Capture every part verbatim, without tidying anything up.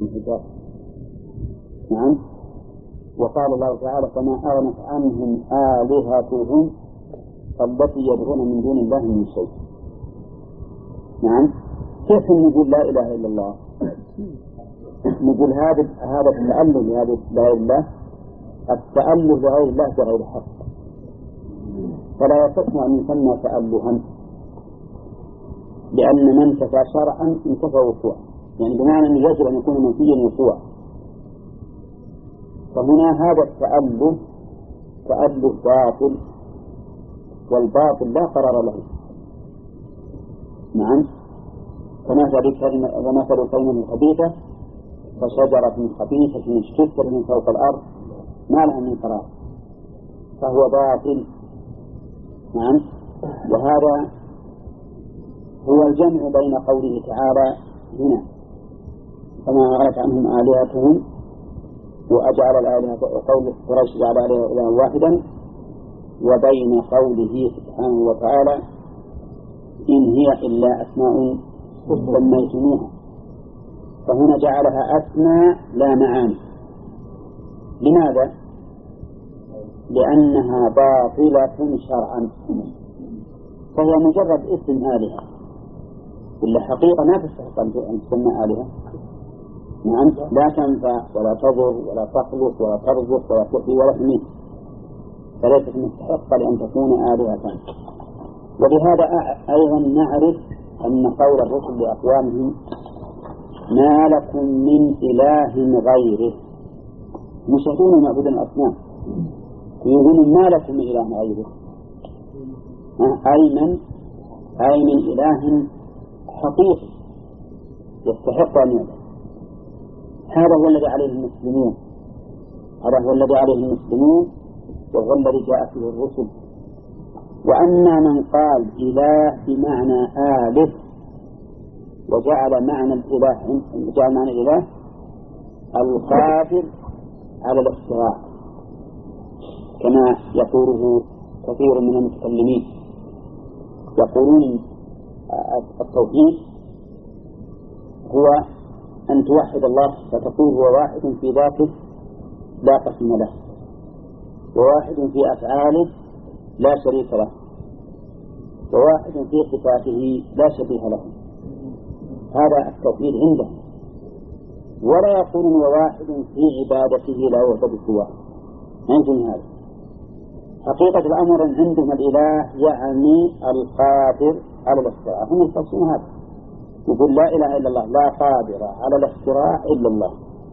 الحجاب. نعم. وقال الله تعالى فما أغنت عنهم آلهتهم التي يدعون من دون الله من شيء. نعم. كيف نقول لا إله إلا الله؟ نقول هذا هذا التأله لهذه لا إله إلا الله، التأله لغير الله بغير حق، فلا يصح أن يسمى تألها، لأن من انتفى شرعا انتفى وقوعا، يعني بمعنى أنه يجب أن يكون منفيا وقوعا. فهنا هذا التأله تأله باطل، والباطل لا قرار له. نعم. ومثل كلمة خبيثة كشجرة خبيثة اشتكت من فوق الأرض ما لها من قرار، فهو باطل. نعم. وهذا هو الجمع بين قوله تعالى هنا فما أغنت عنهم آلهتهم وأجعل الآلهة وقول قريش جعل آلهة إلها واحدا، وبين قوله سبحانه وتعالى إن هي إلا أسماء سميتموها، فهنا جعلها أسماء لا معاني. لماذا؟ لأنها باطلة شرعا، فهي مجرد اسم آلهة، ولا حقيقة ما تستحق أن تسمى آلهة. نعم. لا تنفع ولا تضر ولا تخلق ولا ترزق ولا تحيي ولا تميت، فليست مستحقة لأن تكون آلهة. وبهذا أيضا نعرف أن قول الرسل لأقوامهم ما لكم من إله غيره، مشهدون معبود الأصنام يقولون ما لكم من إله غيره، أي من أي من إله حقيقي يستحق أن يعبد. هذا هو الذي عليه المسلمون، هذا هو الذي عليه المسلمون وهو الذي جاء فيه الرسل. وأما من قال إله بمعنى آله وجعل معنى الإله جعل معنى الإله القادر على الاختراع كما يقوله كثير من المتكلمين، يقولون التوحيد هو أن توحد الله فتقول هو واحد في ذاته لا قسم له، وواحد في أفعاله لا شريك له، وواحد في صفاته لا شبيه له. هذا التوحيد عنده. ولا يقولون وواحد في عبادته لا يعبد سواه، عندهم هذا. حقيقة الأمر عندهم الإله يعني القادر على الاختراع، هم يفسرون هذا، يقول لا إله إلا الله لا قادر على الاختراع إلا الله.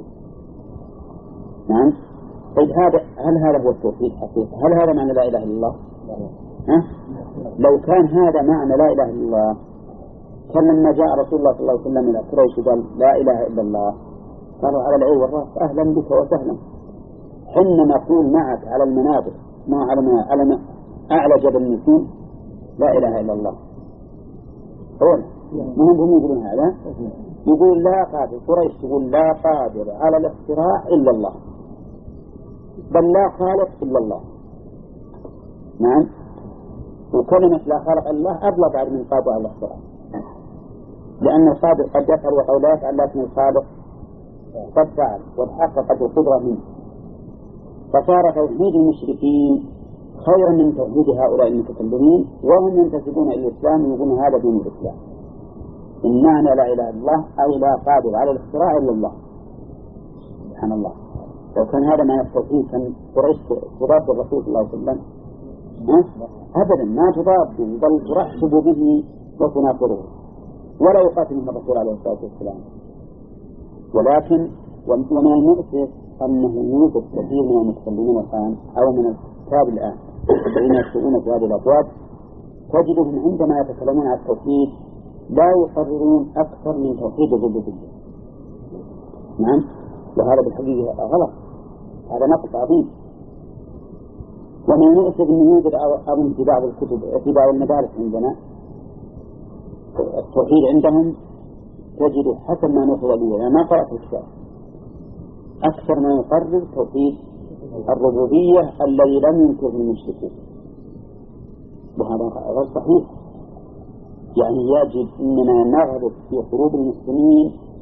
نعم. طيب هذا هل هذا هو التوحيد حقيقة؟ هل هذا معنى لا إله إلا الله؟ ها؟ لو كان هذا معنى لا إله إلا الله كان لما جاء رسول الله صلى الله عليه وسلم إلى قريش وقال لا إله إلا الله قالوا على العين والرأس أهلا بك وسهلا، حين نقول معك على المنابر ما على ما على ما أعلى جبل نكون لا إله إلا الله. قول ما هم يقولون هذا، يقول لا قادر، قريش تقول لا قادر على الاختراع إلا الله، بل لا خالق إلا الله. نعم. وكلمة لا خالق إلا الله أبلغ بعد من قادر على الاختراع، لأن القادر قد يفعل وقد لا يفعل، لكن الخالق قد فعل وتحققت القدرة منه. فصار توحيد المشركين خيرا من توحيد هؤلاء المتكلمين، وهم ينتسبون إلى الإسلام ويقولون هذا دين الإسلام. إن معنى لا إله إلا الله أي لا قادر على الاختراع إلا الله. سبحان الله. لو كان هذا معنى التوحيد كان قريش تضاد الرسول صلى الله عليه وسلم؟ أبدا ما تضاد، بل ترحب به وتناصره ولا يقاتل الرسول عليه الصلاة والسلام. ولكن ومن المؤسف أنه يوجد كثير من المتكلمين الآن أو من الكتاب الآن الذين يكتبون في هذه الأبواب تجدهم عندما يتكلمون عن التوحيد لا يقررون أكثر من توحيد الربوبية. نعم. وهذا بالحقيقة غلط، هذا نقص عظيم. ومن المؤسف أنه يوجد أظن في بعض الكتب في بعض المدارس عندنا التوحيد عندهم تجد حسب ما نقل به، أنا ما قرأت الكتاب، أكثر ما يقرر توحيد الربوبية الذي لم ينكر المشركين، وهذا غير صحيح. يعني يجب أننا نغرب في قلوب المسلمين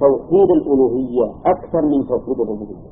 توحيد الألوهية أكثر من توحيد الربوبية،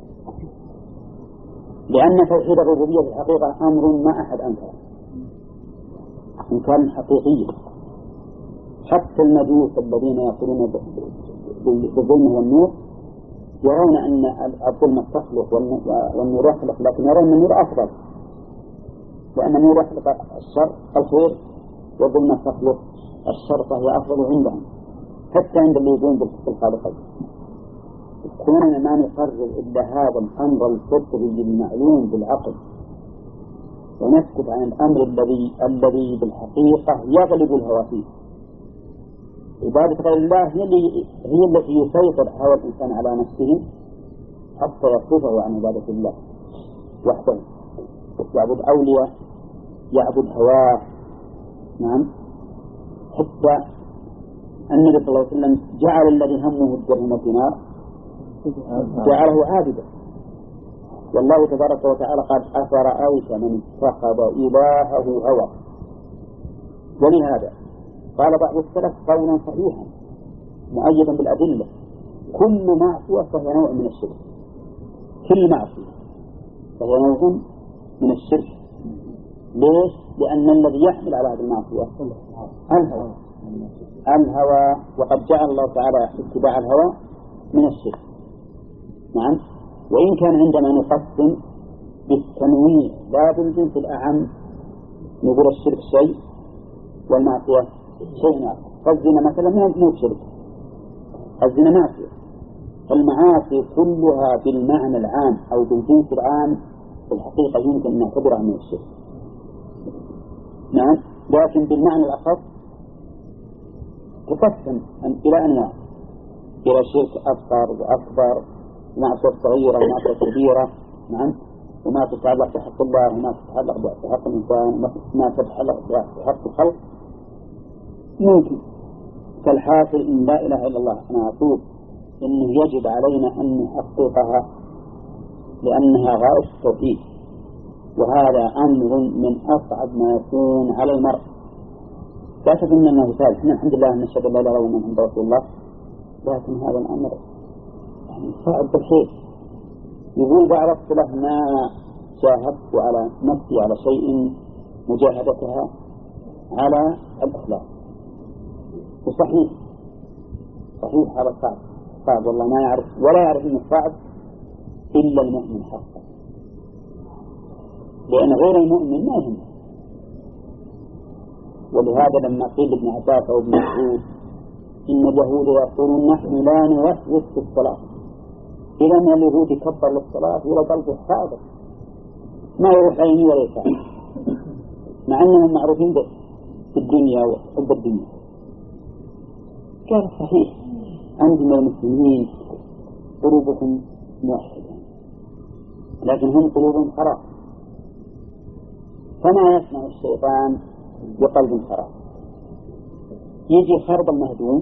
لأن توحيد الربوبية في الحقيقة أمر ما أحد أنكره إنكارا حقيقيا. حتى المجوس الذين يقولون بالظلم والنور يرون أن الظلم تخلق والنور يخلق، لكن يرون أن النور أفضل، وأن النور يخلق الشر الخير والظلم تخلق الشر، فهي أفضل عندهم حتى عند اللي يقولون بالخالقين. كوننا ما نقرر إلا هذا الأمر الفطري المعلوم بالعقل ونسكت عن الأمر الذي الذي بالحقيقة يغلب الهوى فيه. عبادة غير الله هي, هي التي يسيطر هوى الإنسان على نفسه حتى يصرفه عن عبادة الله وحده، يعبد أولياء، يعبد هواه. نعم، حتى النبي صلى الله عليه وسلم جعل الذي همه الدرهم والدينار جعله عابدا، والله تبارك وتعالى قال أفرأيت من اتخذ إلهه هوى. ولهذا قال بعض السلف قولا صحيحا مؤيدا بالأدلة: كل معصية فهي نوع من الشرك، كل معصية فهي نوع من الشرك. ليش؟ لأن الذي يحمل على هذه المعصية الهوى الهوى وقد جعل الله تعالى اتباع الهوى من الشرك. نعم، وإن كان عندما نقسم بالتنويع لا بالجنس الأعم نقول الشرك شيء والمعصية شيء آخر. فالزنا مثلا ما هو شرك، الزنا معصية. المعاصي كلها بالمعنى العام أو بالجنس العام في الحقيقة يمكن أن نعتبرها من الشرك. نعم، لكن بالمعنى الأخص تقسم إلى أنواع، إلى شرك أصغر وأكبر، معصية صغيرة ومعصية كبيرة. نعم، وما تتعلق بحق الله وما تتعلق بحق الإنسان وما تتعلق بحق الخلق ممكن. فالحاصل إن لا إله إلا الله أنا أقول إنه يجب علينا أن نحققها لأنها غاية التوحيد، وهذا أمر من أصعب ما يكون على المرء. لا تظن أنه سهل، احنا الحمد لله نشهد أن لا إله إلا الله محمد رسول الله، لكن هذا الأمر يعني صعب بالخير. يقول بعض الصلاة ما شاهدت على نفسي على شيء مجاهدتها على الإخلاص، وصحيح صحيح هذا صعب صعب والله ما يعرف ولا يعرف أنه صعب إلا المؤمن حقا، لأن غير المؤمن ما يهم. ولهذا لما قيل ابن عباس أو ابن مسعود إن اليهود يقولون نحن لا نوسوس في الصلاة، إذا ما اليهود يكبر للصلاة ولا قلبه حاضر ما يروح عيني ولا يساعد، مع أنهم معروفين في الدنيا وحب الدنيا. قال صحيح عندنا المسلمين قلوبهم موحدة لكن هم قلوبهم خراب، فما يصنع الشيطان بقلب خراب؟ يجي خرب المهدوم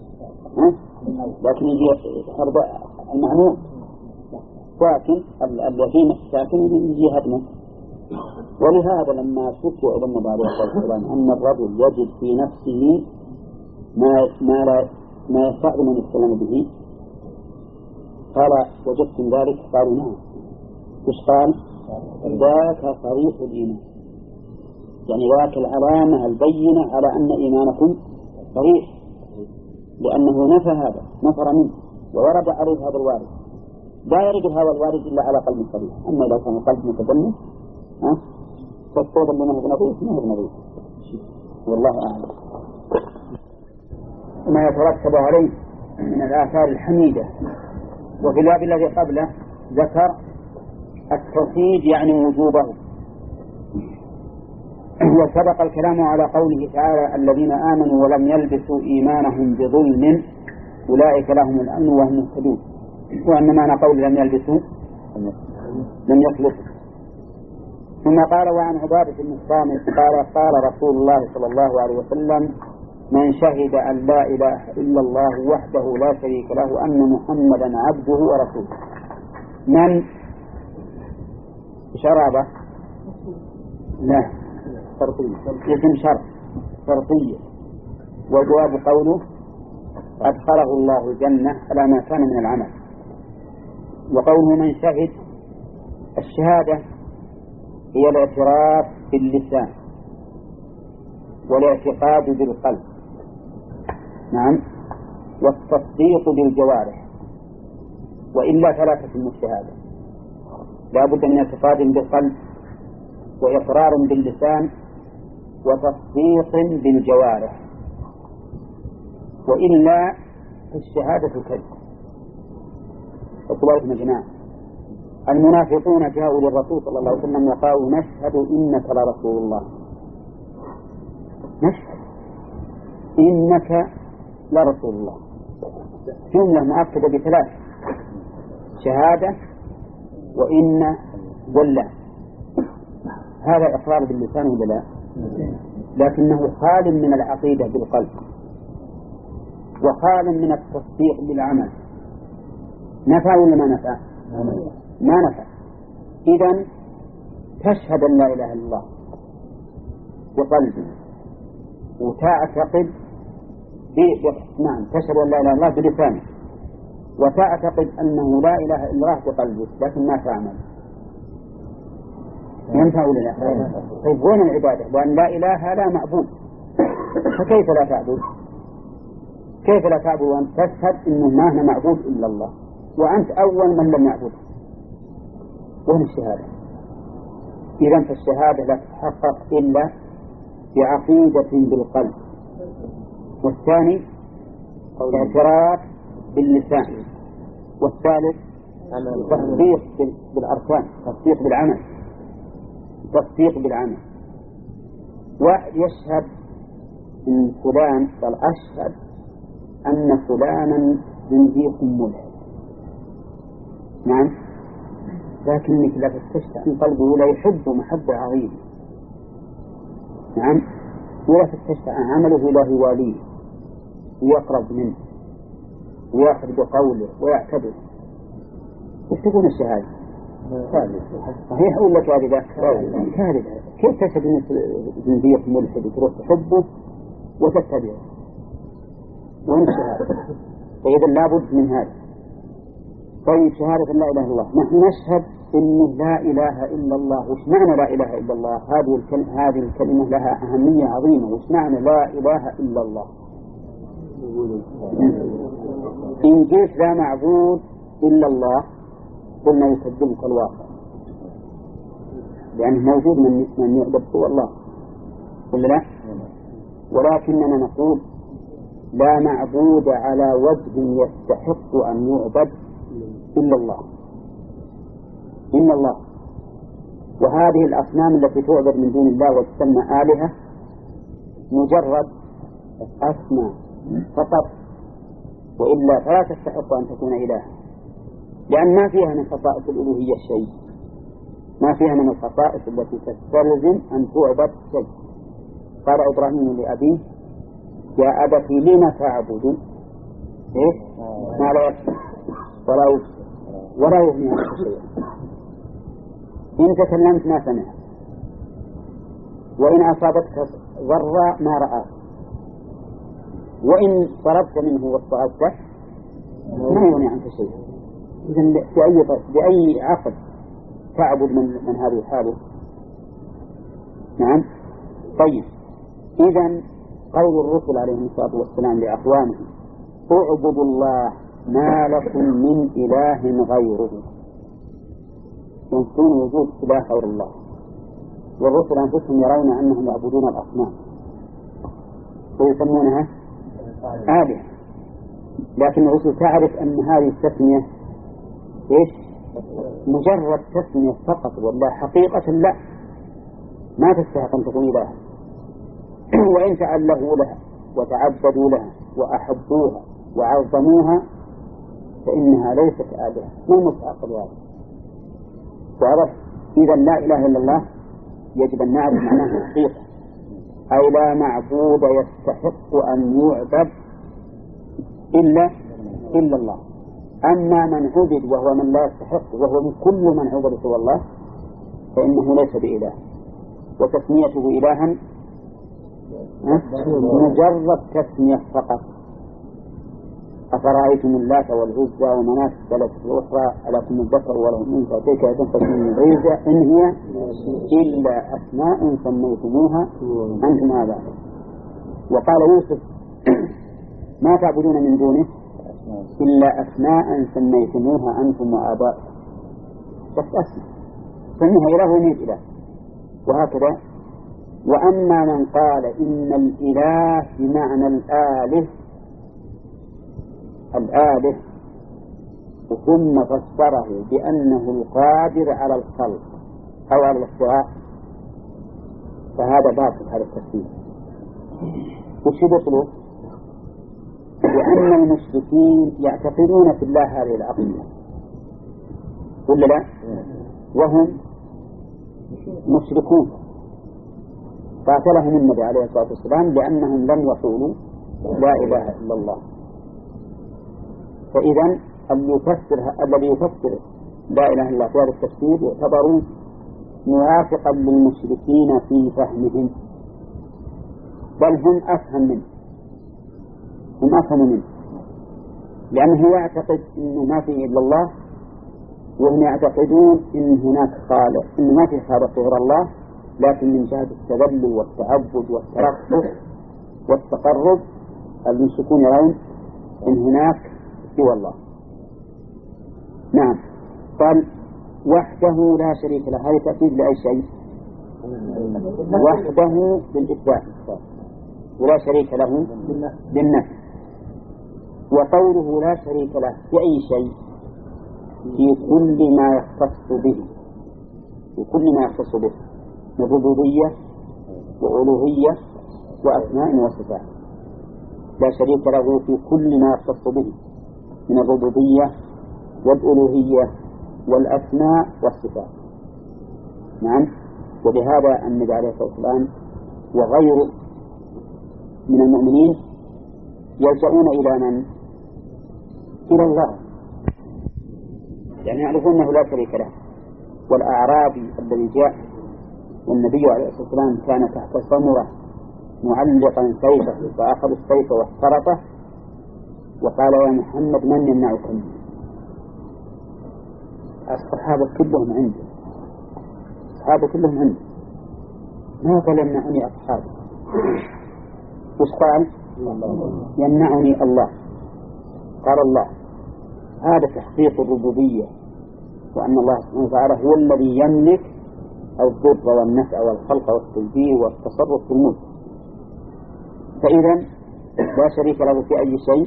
لكن يجي خرب المعمول، لكن اليتيم الساكن يجي هدمه. ولهذا لما شكوا إلى النبي عليه الصلاة والسلام أن الرجل يجد في نفسه ما ما لا ما يستعظم أن يتكلم به، قال وجدتم ذلك؟ قالوا نعم. إيش قال؟ ذاك صريح الإيمان، يعني ذاك العلامة البينة على أن إيمانكم صريح، لأنه نفى هذا نفر منه وورد عليه هذا الوارد. لا يرد هذا الوارد إلا على قلب صريح، أما إذا كان القلب متدنس ها فالصوت اللي ما هو نظيف ما هو نظيف. والله أعلم. ما يترتب عليه من الآثار الحميدة. وفي الباب الذي قبله ذكر التوحيد يعني وجوبه، وسبق الكلام على قوله تعالى الذين آمنوا ولم يلبسوا إيمانهم بظلم أولئك لهم الأمن وهم مهتدون، وأن معنى قول لم يلبسوا لم يخلصوا. ثم قال وعن عبادة بن الصامت قال قال رسول الله صلى الله عليه وسلم من شهد أن لا إله إلا الله وحده لا شريك له أن محمدا عبده ورسوله. من شرابه؟ لا شرطية، اسم شرط شرطية، وجواب قوله أدخله الله الجنة على ما كان من العمل. وقوله من شهد، الشهادة هي الاعتراف باللسان والاعتقاد بالقلب، نعم، والتصديق بالجوارح، وإلا فلا تتم الشهادة. لا بد من اعتقاد بالقلب وإقرار باللسان وتصديق بالجوارح، وإلا الشهادة كذب. وكذلك يا جماعة المنافقون جاءوا للرسول صلى الله عليه وسلم وقالوا نشهد إنك لرسول الله، نشهد إنك لرسول الله، جملة مؤكدة بثلاث: شهادة وإن ولا. هذا إقرار باللسان ولا لا؟ لكنه خال من العقيدة بالقلب وخال من التصديق بالعمل. نفع ولا ما نفع؟ ما نفع. إذن تشهد أن لا إله إلا الله بقلبك وتعتقد ب... نعم تشهد أن لا إله إلا الله بلسانك وتعتقد أنه لا إله إلا الله بقلبك، لكن ما تعمل. ينفع ولا لا؟ طيب وين العبادة؟ وأن لا إله لا معبود، فكيف لا تعبد؟ كيف لا تعبد وأنت تشهد إنه ما هنا معبود إلا الله وأنت أول من لم يعبد؟ وين الشهادة؟ إذن فالشهادة لا تتحقق إلا بعقيدة بالقلب، والثاني اعتراف باللسان، والثالث تصديق بالأركان، تصديق بالعمل، تصديق بالعمل. واحد يشهد إن فلان قال أشهد أن فلانا زنديق ملحد، نعم، لكنك لا تستشعر أن قلبه لا يحب محبة عظيمة، نعم، ولا تستشعر أن عمله لا يواليه ويقرب منه ويأخذ بقوله ويعتبر. يكتبون الشهادة صحيح ولا كاذبة؟ كاذبة. كيف تشهد أن زنديق ملحد وتروح تحبه وتتبعه؟ وين الشهادة؟ فإذا لابد من هذا. طيب شهادة لا إله إلا الله، نحن نشهد إن لا إله إلا الله. وش معنى لا إله إلا الله؟ هذه الكلمة هذه الكلمة لها أهمية عظيمة. وش معنى لا إله إلا الله؟ إن جئت لا معبود إلا الله قلنا يكذبك الواقع، لأنه موجود من من يعبد هو الله، ولا لا؟ ولكننا نقول لا معبود على وجه يستحق أن يعبد إلا الله، إلا الله. وهذه الأصنام التي تعبد من دون الله وتسمى آلهة مجرد أسماء فقط، وإلا فلا تستحق أن تكون إله، لأن ما فيها من خصائص الألوهية شيء، ما فيها من الخصائص التي تستلزم أن تعبد شيء. قال إبراهيم لأبيه يا أبت لم تعبد إيه؟ ما لا يسمع ولا يبصر ولا يغني عنك شيئا، إن تكلمت ما سمع، وإن أصابتك ضرا ما رأى، وإن طلبت منه واستغفته ما يغني عنك شيئا. إذن بأي بأي عقل تعبد من من هذه الحالة؟ نعم. طيب إذن قول الرسل عليهم الصلاة والسلام لأقوامهم اعبدوا الله ما لكم من إله غيره، ينسون وجود إله غير الله، والرسل أنفسهم يرون أنهم يعبدون الأصنام ويسمونها آلهة، لكن الرسل تعرف أن هذه التسمية إيش؟ مجرد تسمية فقط، ولا حقيقة لا، ما تستحق أن تكون إلها. وإن تعلهوا لها وتعبدوا لها وأحبوها وعظموها فإنها ليست آلهة، مو مستحق لهذا. واضح؟ إذا لا إله إلا الله يجب أن نعرف معناها حقيقة، أي لا معبود يستحق أن يعبد إلا إلا الله. أما من عبد وهو من لا يستحق وهو من كل من عبد سوى الله فإنه ليس بإله، وتسميته إلها مجرد تسمية فقط، أفرأيتم اللات والعزى ومناة الثلاثة الأخرى ألكم الذكر وله الأنثى تلك تنفذ من العزى إن هي إلا أسماء سميتموها أنتم آباؤكم. وقال يوسف ما تعبدون من دونه إلا أسماء سميتموها أنتم وآباؤكم، بس أسماء سميها إله وميت إله. وهكذا. وأما من قال إن الإله بمعنى الآله الآله ثم فسره بأنه القادر على الخلق أو على الاختراع فهذا باطل هذا التفسير. وش بطله؟ وأن المشركين يعتقدون في الله هذه العقيدة ولا لا؟ وهم مشركون قاتلهم النبي عليه الصلاة والسلام لأنهم لم يقولوا لا إله إلا الله. فإذا الذي يفسر الذي يفسر لا إله إلا الله في هذا التفسير يعتبر موافقا للمشركين في فهمهم، بل هم أفهم منه هم أفهم منه لأنه يعتقد أنه ما فيه إلا الله، وهم يعتقدون أن هناك خالق، أنه ما فيه خالق غير الله، لكن من جهة التذلل والتعبد والترقب والتقرب المشركون يرون أن هناك سوى الله. نعم. قال وحده لا شريك له، هذا تأكيد لأي شيء؟ وحده بالإثبات ولا شريك له بالنفي. وقوله لا شريك له في أي شيء؟ في كل ما يختص به وكل ما يختص به من ربوبية وألوهية وأسماء وصفات. لا شريك له في كل ما يختص به من الربوبية والألوهية والأسماء والصفات. نعم. وبهذا النبي عليه الصلاة والسلام وغيره من المؤمنين يلجؤون إلى من؟ إلى الله، يعني يعرفون أنه لا شريك له. والأعرابي الذي جاء والنبي عليه الصلاة والسلام كان تحت سمرة معلقا سيفه فأخذ السيف واخترطه وقال يا محمد من يمنعك منه؟ الصحابة كلهم عنده الصحابة كلهم عنده ما قال يمنعني أصحابي، وش قال؟ يمنعني الله. قال الله. هذا تحقيق الربوبية، وأن الله سبحانه وتعالى هو الذي يملك الضر والنفع والخلق والتدبير والتصرف في الملك. فإذا لا شريك له في أي شيء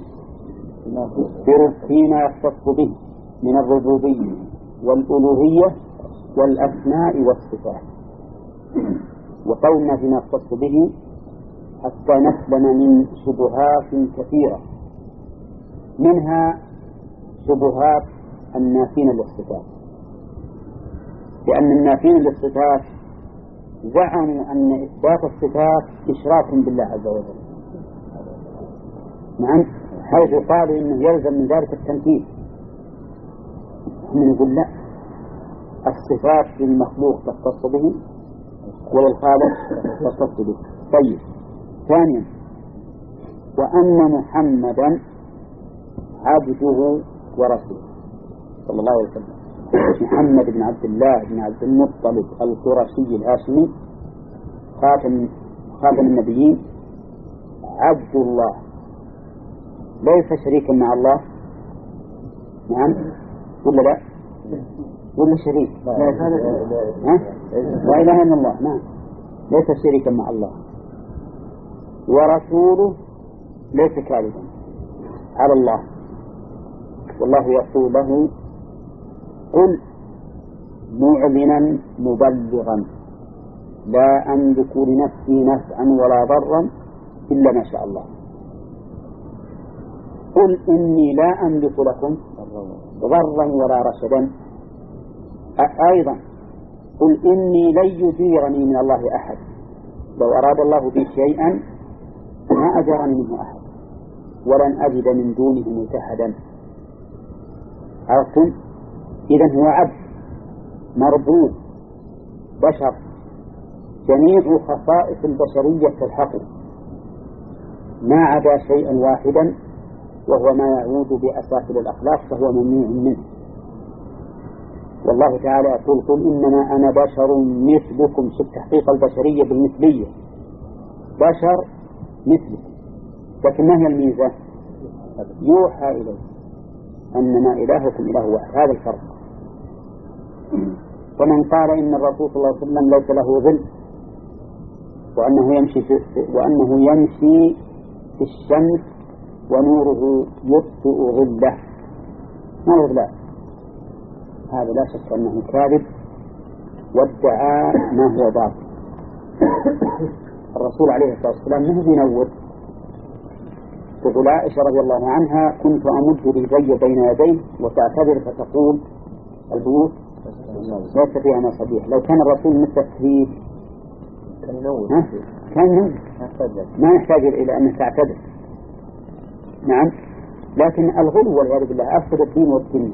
فيما يختص به من الربوبية والألوهية والأسماء والصفات. وقولنا فيما يختص به حتى نسلم من شبهات كثيرة، منها شبهات النافين للصفات، لأن النافين للصفات زعموا أن إثبات الصفات إشراك بالله عز وجل. نعم. حيث قالوا إنه يلزم من ذلك التمثيل. من يقول لا، الصفات للمخلوق تختص به وللخالق تختص به. طيب. ثانيا وأن محمدا عبده ورسوله صلى الله عليه وسلم. محمد بن عبد الله بن عبد المطلب القرشي الهاشمي خاتم خاتم النبيين عبد الله، ليس شريكا مع الله. نعم ولا لا؟ ولا شريك؟ لا إله إلا الله. نعم ليس شريكا مع الله. ورسوله ليس كاذبا على الله، والله يقول له قل معلنا مبلغا لا أملك لنفسي نفعا ولا ضرا إلا ما شاء الله. قل إني لا أملك لكم ضرا ولا رشدا. أيضا قل إني لن يجيرني من الله أحد، لو أراد الله بي شيئا ما أجرني منه أحد ولن أجد من دونه ملتحدا. عرفتم؟ إذن هو عبد مربوط بشر، جميع خصائص البشرية تلحقه ما عدا شيئا واحدا وهو ما يعود بأسافل الأخلاق فهو ممنوع منه. والله تعالى يقول قل إنما أنا بشر مثلكم. شوف تحقيق البشرية بالمثلية، بشر مثلكم، لكن ما هي الميزة؟ يوحى إليه أنما إلهكم إله واحد، هذا الفرق. ومن قال إن الرسول صلى الله عليه وسلم ليس له ظل وأنه يمشي في وأنه يمشي في الشمس ونوره يطفئ ظله، ما لا، هذا لا شك أنه كاذب وادعى ما هو باطل. الرسول عليه الصلاة والسلام ما هو ينور. تقول عائشة رضي الله عنها كنت أمد رجلي بين يديه وتعتذر فتقول البيوت ليس فيها مصابيح. لو كان الرسول مثل التكذيب كان ينور، كان ينور ما يحتاج إلى أن تعتذر. نعم، لكن الغلو والعياذ بالله أفسد الدين والدنيا.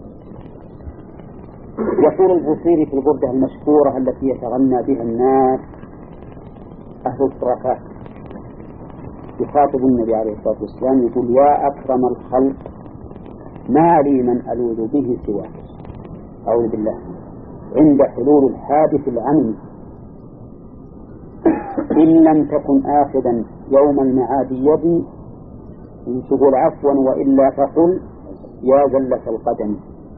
يقول البوصيري في البردة المشهورة التي يتغنى بها الناس أهل الخرافات، يخاطب النبي عليه الصلاة والسلام يقول يا أكرم الخلق ما لي من ألوذ به سواك، أعوذ بالله، عند حلول الحادث العمي إن لم تكن آخذا يوم المعاد يدي إن تقول عفوا وإلا فقل يا زلة القدم،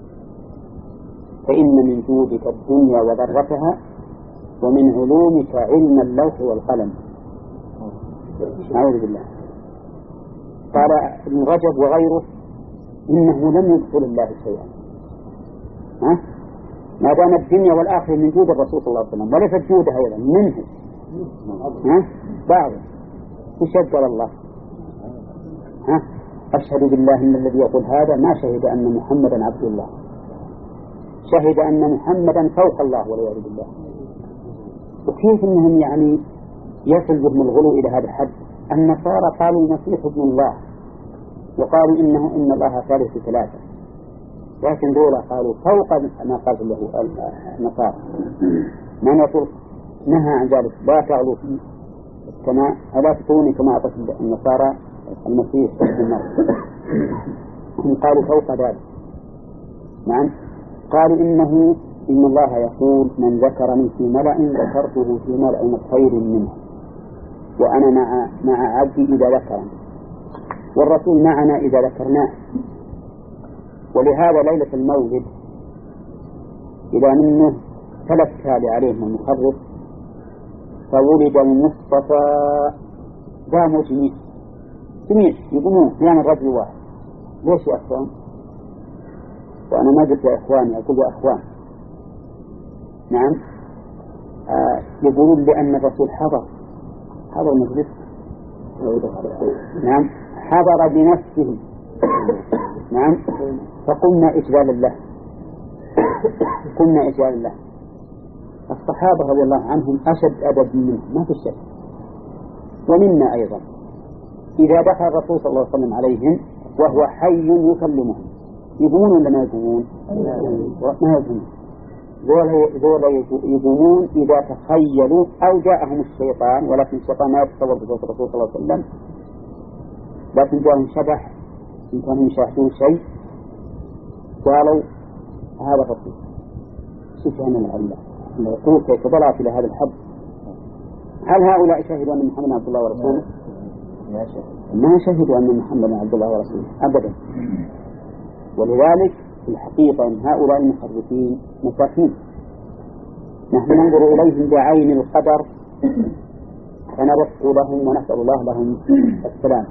فإن من جودك الدنيا وضرتها ومن علومك علم اللوح والقلم. أعوذ بالله. قال ابن رجب وغيره إنه لم يدخل الله شيئا، ها؟ ما دام الدنيا والآخرة من جود الرسول صلى الله عليه وسلم وليست جودها أيضا منه، ها؟ بعض تشجر الله، ها؟ أشهد بالله إن الذي يقول هذا ما شهد أن محمدا عبد الله، شهد أن محمدا فوق الله والعياذ بالله. وكيف إنهم يعني يصل بهم الغلو إلى هذا الحد؟ النصارى قالوا المسيح ابن الله وقالوا إنه إن الله ثالث ثلاثة، لكن دولة قالوا فوق ما قال له النصارى. من يقول نهى عن ذلك لا تعلوا فيه كما ألا تكوني كما أعطت النصارى المسيح ابن الله، هم قالوا فوق ذلك. نعم، قالوا إنه إن الله يقول من ذكرني في ملأ ذكرته في ملأ خير منه وأنا مع مع عبدي إذا ذكرني، والرسول معنا إذا ذكرناه. ولهذا ليلة المولد إذا منه ثلاث تالي عليهم المخرف فولد المصطفى قاموا جميع جميع يقومون يعني الرجل واحد. ليش يا أخوان؟ وأنا ما قلت يا إخواني، أقول يا أخوان. نعم، آه يقولون لأن الرسول حضر حضر مجلس، نعم حضر بنفسه، نعم، فقمنا إجلال الله، قمنا إجلال الله. الصحابة رضي الله عنهم أشد أدب منه ما في شك، ومنا أيضا إذا دخل الرسول صلى الله عليه وسلم عليهم وهو حي يكلمهم يقومون ولا ما يقومون؟ ما يقومون. ذولا يقومون إذا تخيلوا أو جاءهم الشيطان، ولكن الشيطان ما يتصور بصوت الرسول صلى الله عليه وسلم، لكن جاءهم شبح إن كانوا يشاهدون شيء قالوا هذا الرسول. سبحان الله، يقول كيف ضلعت إلى هذا الحد. هل هؤلاء شهدوا أن محمد عبد الله ورسوله؟ ما شهدوا أن محمد عبد الله ورسوله أبدا. ولذلك في الحقيقة أن هؤلاء المخرفين مساكين، نحن ننظر إليهم بعين القدر فنرق لهم ونسأل الله لهم السلام،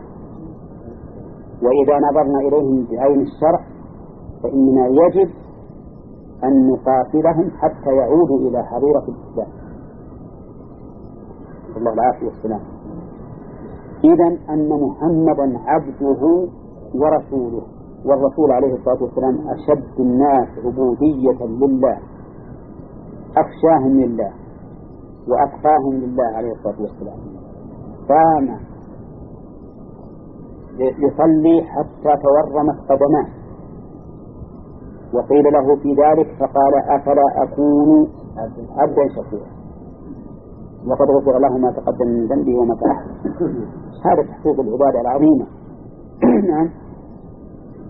وإذا نظرنا إليهم بعين الشرع فإننا يجب أن نقاتلهم حتى يعودوا إلى حظيرة الإسلام. الله العافية والسلام. إذن أن محمدا عبده ورسوله، والرسول عليه الصلاة والسلام أشد الناس عبودية لله، أخشاهم لله وأتقاهم لله عليه الصلاة والسلام. قام يصلي حتى تورمت قدماه، وقيل له في ذلك فقال أفلا أكون عبدا شكورا وقد غفر له ما تقدم من ذنبه وما تأخر. هذا تحقيق العبادة العظيمة.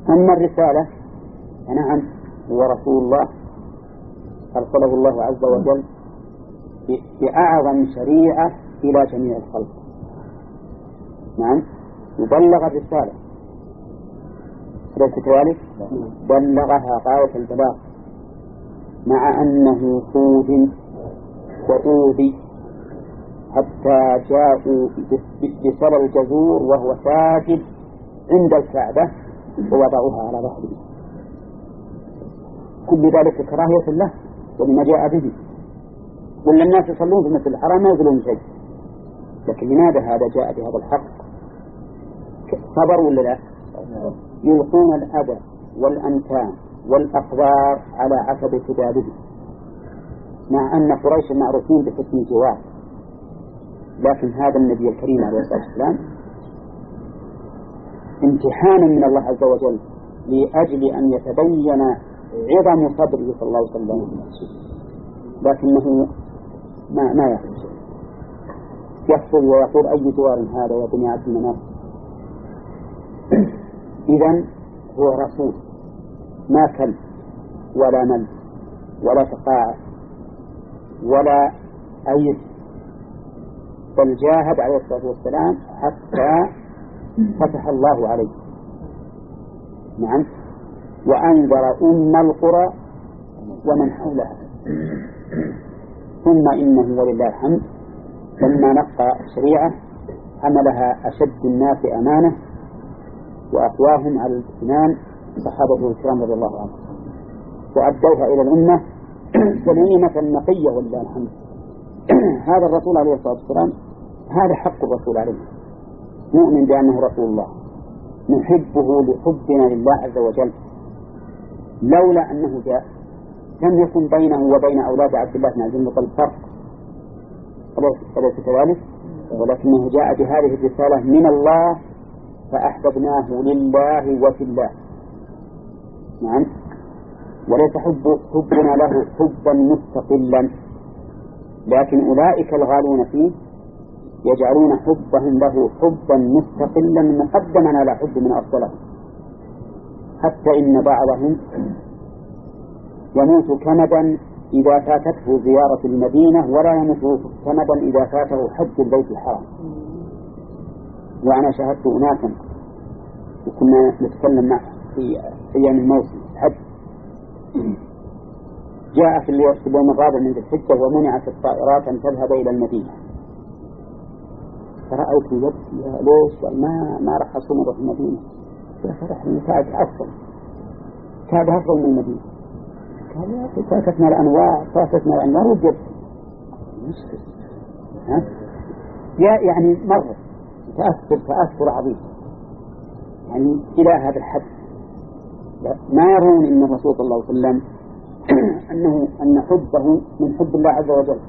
أما الرسالة فنعم هو رسول الله أرسله الله عز وجل بأعظم شريعة إلى جميع الخلق. نعم يبلغ الرسالة ليس كذلك؟ بلغها غاية البلاغ مع أنه خوذ وأوذي حتى جاءوا بسر الجزور وهو ساجد عند الكعبة ووضعوها على ظهره. كل ذلك كراهية له ولما جاء به. ولا الناس يصلون في مثل الحرام ما يقولون شيء، لكن لماذا هذا جاء بهذا الحق؟ صبر ولا لا؟ يلقون الأذى والأنتان والأقدار على عتب كتابه، مع أن قريش معروفين بحسن الجوار، لكن هذا النبي الكريم عليه الصلاة والسلام امتحانا من الله عز وجل لأجل أن يتبين عظم صبره صلى الله عليه وسلم، لكنه ما ما يفعل شيء، يفصل ويقول أي جوار هذا يا بني عبد المناف. إذن هو رسول ما كل ولا مل ولا تقاعد ولا أيد، بل جاهد عليه الصلاة والسلام حتى فتح الله عليه. نعم وأنذر أم القرى ومن حولها. ثم إنه ولله الحمد لما نقى الشريعة حملها أشد الناس أمانة وأقواهم على الإيمان صحابته الكرام رضي الله عنهم، وأدوها إلى الأمة سليمة نقية ولله الحمد. هذا الرسول عليه الصلاة والسلام هذا حق الرسول عليه، نؤمن بأنه رسول الله، نحبه لحبنا لله عز وجل. لولا أنه جاء لم يكن بينه وبين أولاد عبد الله بن عبد المطلب فرق، أليس كذلك؟ ولكنه جاء بهذه الرسالة من الله فأحببناه لله وفي الله. نعم وليس حب حبنا له حبا مستقلا، لكن أولئك الغالون فيه يجعلون حبهم له حبا مستقلا مقدما على حب من أفضله، حتى إن بعضهم يموت كمدا إذا فاتته زيارة المدينة ولا يموت كمدا إذا فاته حج البيت الحرام. وأنا شاهدت أناسا وكنا نتكلم معه في أيام الموسم حج، جاء في اليوم الرابع من الحجة ومنعت الطائرات أن تذهب إلى المدينة، فرأيت يبكي ليش ما ما راح أصوم في المدينة، يا فرح المتاعب أفضل كاد أفضل من المدينة، قال فاتتنا الأنواع فاتتنا الأنواع وجدت مشكلة. ها يعني مرة تأثر تأثر عظيم يعني إلى هذا الحد، ما يرون إن الرسول صلى الله عليه وسلم أنه أن حبه من حب الله عز وجل،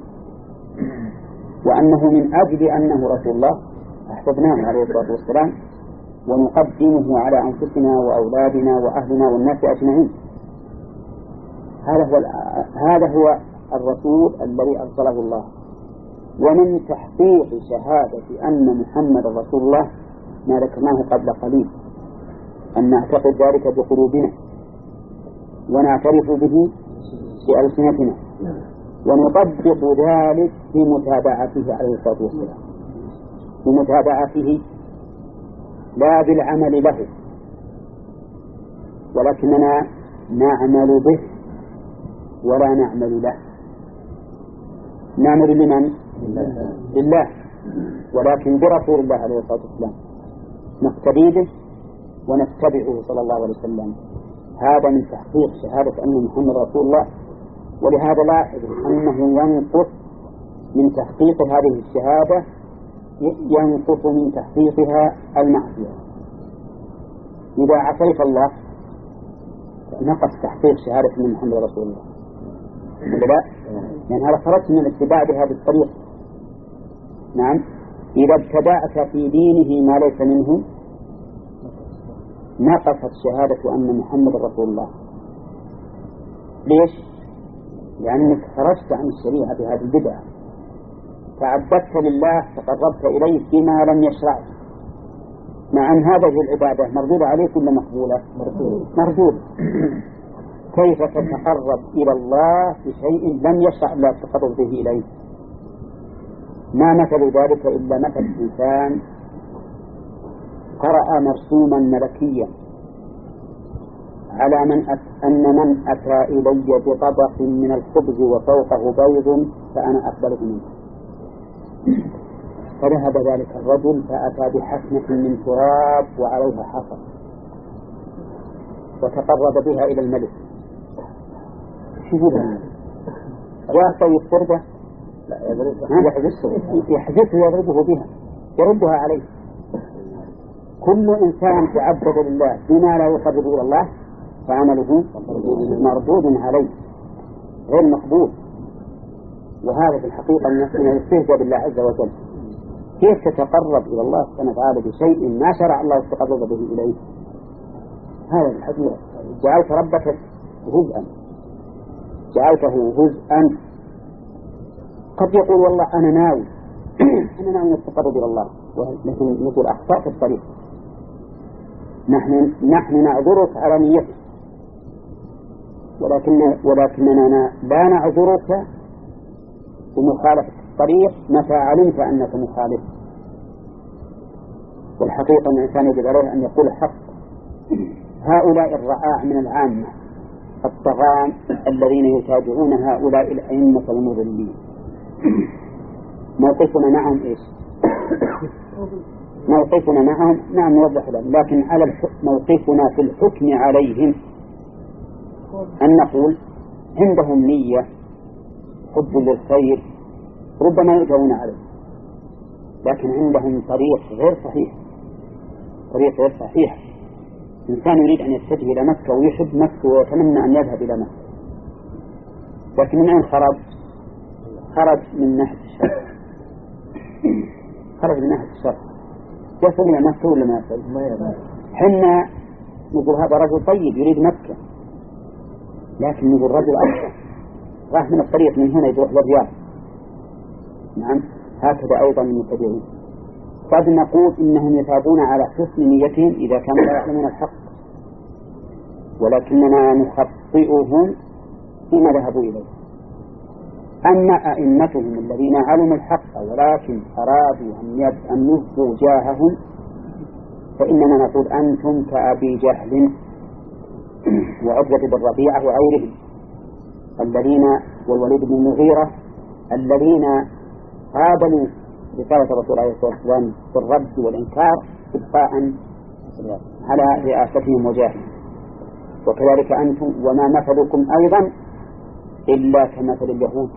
وأنه من أجل أنه رسول الله أحببناه عليه الصلاة والسلام ونقدمه على أنفسنا وأولادنا وأهلنا والناس أجمعين. هذا هو هذا هو الرسول الذي أرسله الله. ومن تحقيق شهادة أن محمد رسول الله ما ذكرناه قبل قليل، أن نعتقد ذلك بقلوبنا ونعترف به بألسنتنا ونطبق ذلك بمتابعته عليه الصلاة والسلام، بمتابعته لا بالعمل له، ولكننا نعمل به ولا نعمل له. نعمل لمن؟ لله، ولكن برسول الله عليه الصلاة والسلام نقتدي به ونتبعه صلى الله عليه وسلم. هذا من تحقيق شهادة أن محمد رسول الله. ولهذا لاحظ أنه ينقص من تحقيق هذه الشهادة، ينقص من تحقيقها المعصية. إذا عصيت الله نقص تحقيق شهادة أن محمد رسول الله، لا يعني هذا خرجت من الاتباع بهذه الطريقة. نعم إذا ابتدأت في دينه ما ليس منه نقصت شهادة أن محمد رسول الله. ليش؟ لأنك خرجت عن الشريعة بهذه البدعة، تعبدت لله تقربت إليه بما لم يشرعه، مع أن هذه العبادة مردودة عليك ولا مقبولة؟ مردودة. كيف تتقرب إلى الله بشيء لم يشرع الله التقرب به إليه؟ ما مثل ذلك إلا مثل إنسان قرأ مرسوما ملكيا على من أت... أن من أتى إلي بطبق من الخبز وفوقه بيض فأنا أقبله منه. فذهب ذلك الرجل فأتى بحسنة من تراب وعليها حصى وتقرب بها إلى الملك. شوفوا هذا جاء طيب فرده يحدثه يضربه بها يردها عليه. كل إنسان تعبد لله بما لا يقرب إلى الله فعمله مردود عليه غير مقبول. وهذا في الحقيقة من الاستهزاء بالله عز وجل. كيف تتقرب إلى الله سبحانه وتعالى بشيء ما شرع الله التقرب به إليه؟ هذا الحقيقة. جعلت ربك هزءا جعلته هزءا. قد يقول والله أنا ناوي أنا ناوي التقرب إلى الله، لكن نقول أخطأت الطريق. نحن نحن نعذرك على نيتك، ولكن ولكننا لا نعذرك بمخالفة الطريق متى علمت أنك مخالف. والحقيقة أن الإنسان يجب عليه أن يقول الحق. هؤلاء الرعاع من العامة الطغاة الذين يتابعون هؤلاء الأئمة المضلين موقفنا معهم إيش؟ موقفنا معهم نعم نوضح لهم، لكن على موقفنا في الحكم عليهم أن نقول عندهم نية حب للخير ربما يؤجرون عليه، لكن عندهم طريق غير صحيح طريق غير صحيح. إنسان يريد أن يتجه إلى مكة ويحب مكة ويتمنى أن يذهب إلى مكة، لكن من أين خرج؟ خرج من ناحية الشرق خرج من ناحية الشرق يصل إلى مكة ولا ما يصل؟ حنا نقول هذا رجل طيب يريد مكة، لكن نقول رجل أكثر راح من الطريق من هنا يروح للرياض. نعم هكذا أيضا المتبعين. قد نقول إنهم يتابون على حسن نيتهم إذا كانوا لا يعلمون الحق، ولكننا نخطئهم فيما ذهبوا إليه. أما أئمتهم الذين علموا الحق ولكن أرادوا أن يبقوا جاههم فإننا نقول أنتم كأبي جهل وعتبة بن ربيعة وغيرهم الذين والوليد بن المغيرة الذين قابلوا رسالة الرسول عليه الصلاة والسلام بالرد والإنكار إبقاء على رئاستهم وجاههم. وكذلك أنتم وما مثلكم أيضا إلا كمثل اليهود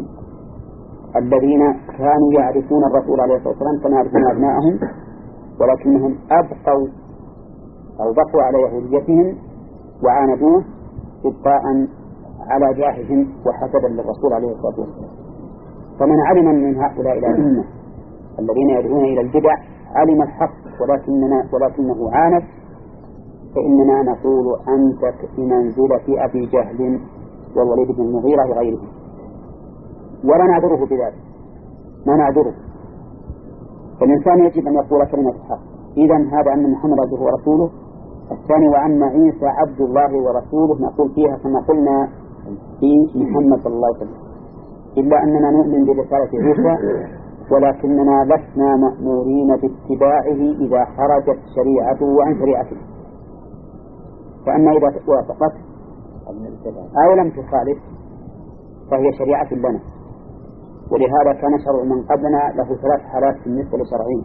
الذين كانوا يعرفون الرسول عليه الصلاة والسلام كما يعرفون أبنائهم، ولكنهم أبقوا أو بقوا على يهوديتهم وعاندوه إبقاء على جاههم وحسدا للرسول عليه الصلاة والسلام. فمن علم من هؤلاء الأئمة الذين يدعون إلى البدع علم الحق ولكننا ولكنه عاند، فإننا نقول أنت بمنزلة أبي جهل والوليد بن المغيرة وغيرهم، ولا نعذره بذلك، ما نعذره. فالإنسان يجب أن يقول كلمة الحق. إذن هذا أن محمد عبده ورسوله. الثاني وأن عيسى عبد الله ورسوله نقول فيها كما قلنا في محمد صلى الله عليه وسلم، إلا أننا نؤمن برسالة عيسى ولكننا لسنا مأمورين باتباعه إذا خرجت شريعته عن شريعته. فأما إذا وافقت أو لم تخالف فهي شريعة لنا. ولهذا كان شرع من قبلنا له ثلاث حالات بالنسبة لشرعين: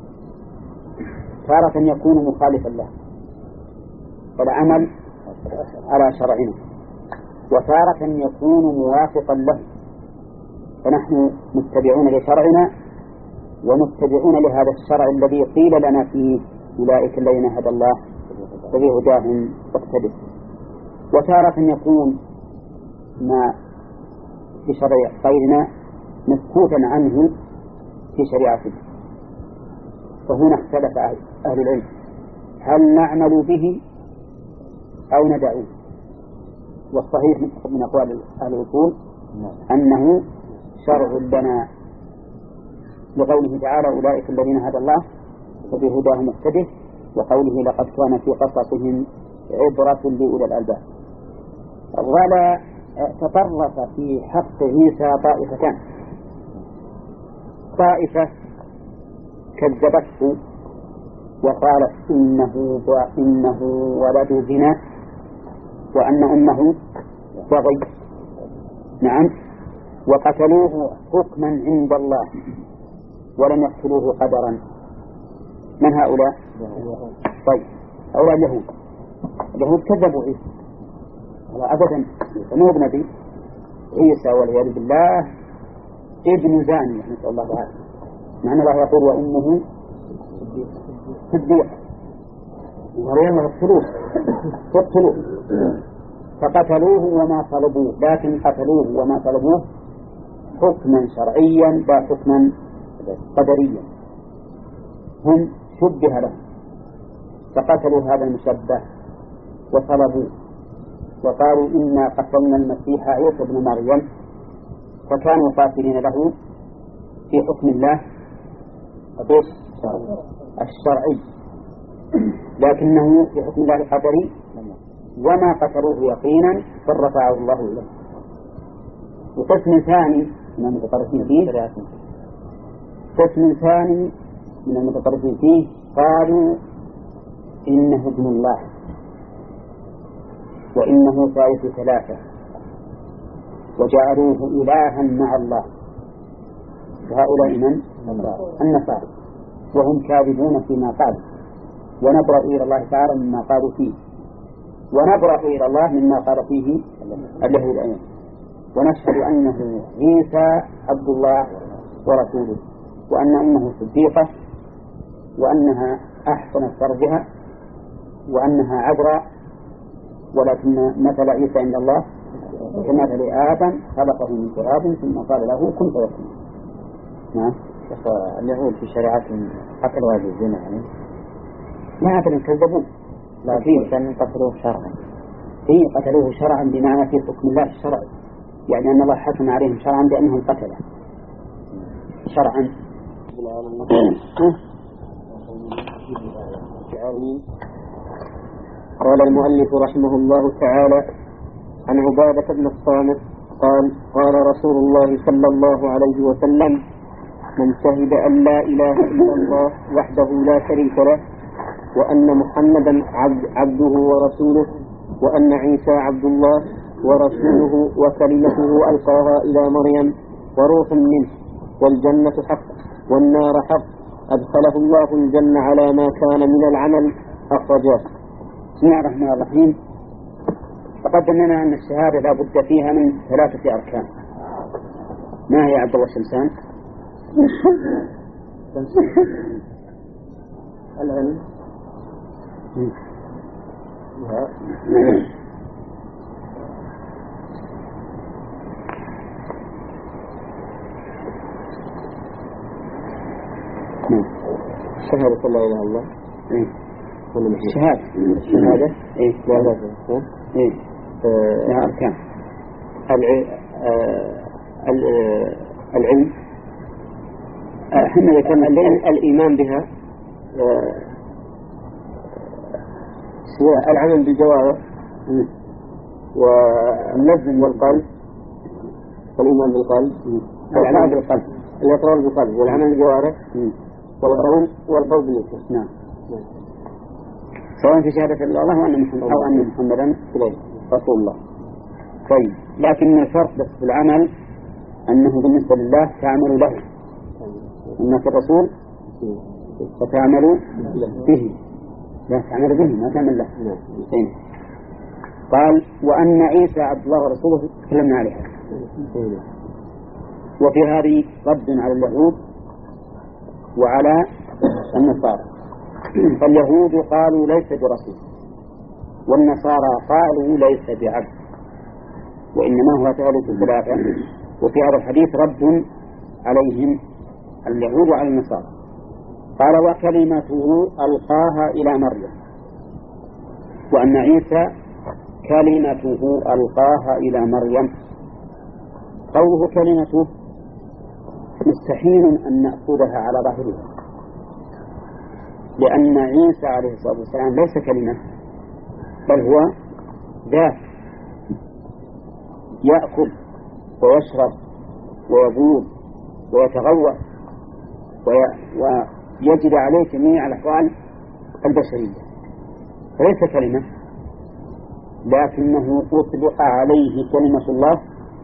تارة يكون مخالفا له فالعمل على شرعنا، وتارة يكون موافقا له فنحن متبعون لشرعنا ومتبعون لهذا الشرع الذي قيل لنا فيه أولئك الذين هدى الله فبهداهم اقتدوا. وتارة يكون ما في شرع غيرنا مسكوتا عنه في شريعته. فهنا اختلف أهل العلم هل نعمل به أو ندعوه. والصحيح من أقوال أهل الأصول أنه شرع لنا لقوله تعالى أولئك الذين هدى الله وبهداه مقتده، وقوله لقد كان في قصصهم عبرة لأولي الألباب. ولا تطرف في حق عيسى طائفتان: طائفة كذبته وقالت إنه إنه ولد زنا وأن أمه بغي، نعم، وقتلوه حكما عند الله ولم يقتلوه قدرا. من هؤلاء؟ طيب، هؤلاء اليهود. اليهود كذبوا عيسى، لا أبدا، مو بنبي. عيسى والعياذ بالله ابن زاني، نسأل الله العافية، مع أن الله يقول وأمه صديق، ولما اقتلوه اقتلوه فقتلوه وما طلبوه، لكن قتلوه وما طلبوه حكما شرعيا لا حكما قدريا. هم شبه لهم فقتلوا هذا المشبه وطلبوا وقالوا إنا قتلنا المسيح عيسى ابن مريم، فكانوا قاتلين له في حكم الله الشرعي، لكنه في حكم الله القدري وما قتلوه يقينا بل رفعه الله إليه. وقسم ثاني من المتطرفين فيه قسم ثاني من المتطرفين فيه قالوا إنه ابن الله وإنه ثالث ثلاثة، وجعلوه إلها مع الله. وهؤلاء من النصارى، وهم كاذبون فيما قالوا، ونبرأ إلى الله تعالى مما قالوا فيه، ونبرأ إلى الله مما قال فيه اليهود أيضا، ونشهد أنه عيسى عبد الله ورسوله، وأن أمه صديقة، وأنها أحسنت فرجها، وأنها عذراء، ولكن مثل عيسى عند الله كمثل آدم خلقه من تراب ثم قال له كن فيكون. نعم. اليهود في شريعتهم قتلوا هذه الزنا يعني لا أبدا كذبوا، لكن كانوا قتلوه شرعا. إيه قتلوه شرعا بمعنى في حكم الله الشرعي، يعني أن الله حكم عليهم شرعا بأنهم قتله شرعا. قال المؤلف رحمه الله تعالى: عن عبادة بن الصامت قال: قال رسول الله صلى الله عليه وسلم: من شهد أن لا إله إلا الله وحده لا شريك له، وأن محمدا عبده ورسوله، وأن عيسى عبد الله ورسوله وكلمته ألقاها إلى مريم وروح منه، والجنة حق والنار حق، أدخله الله الجنة على ما كان من العمل، أخرجاه. بسم الله الرحمن الرحيم. تقدم لنا أن الشهادة لا بد فيها من ثلاثة أركان. ما هي عبد الله شمسان؟ العلم شهادة لا إله إلا الله. الشهادة الشهادة إيه لا إيه لها أركان. العلم احنا ذكرنا الإيمان بها، العمل بالجوارح واللزم والقلب، والإيمان بالقلب، العمل بالقلب، الإقرار بالقلب، والعمل بالجوارح، والقول والقول باللسان. نعم. سواء في شهادة الله وأن محمد أو أن محمدا رسول الله. طيب، لكن الفرق بس في العمل أنه بالنسبة لله تعمل له، أما في الرسول فتعمل به، لا تعمل به ما تعمل له. قال: وأن عيسى عبد الله ورسوله، تكلمنا عليها. وفي هذه رد على اليهود وعلى النصارى. فاليهود قالوا ليس برسول، والنصارى قالوا ليس بعبد، وإنما هو ثالث ثلاثة. وفي هذا الحديث رد عليهم اليهود وعلى النصارى. قال: وكلمته ألقاها إلى مريم، وأن عيسى كلمته ألقاها إلى مريم. قوله كلمته مستحيل أن نأخذها على ظاهرها، لأن عيسى عليه الصلاة والسلام ليس كلمة، بل هو ذات يأكل ويشرب ويبول ويتغوى ويجري عليه جميع الأحوال البشرية، فليس كلمة، لكنه أطلق عليه كلمة الله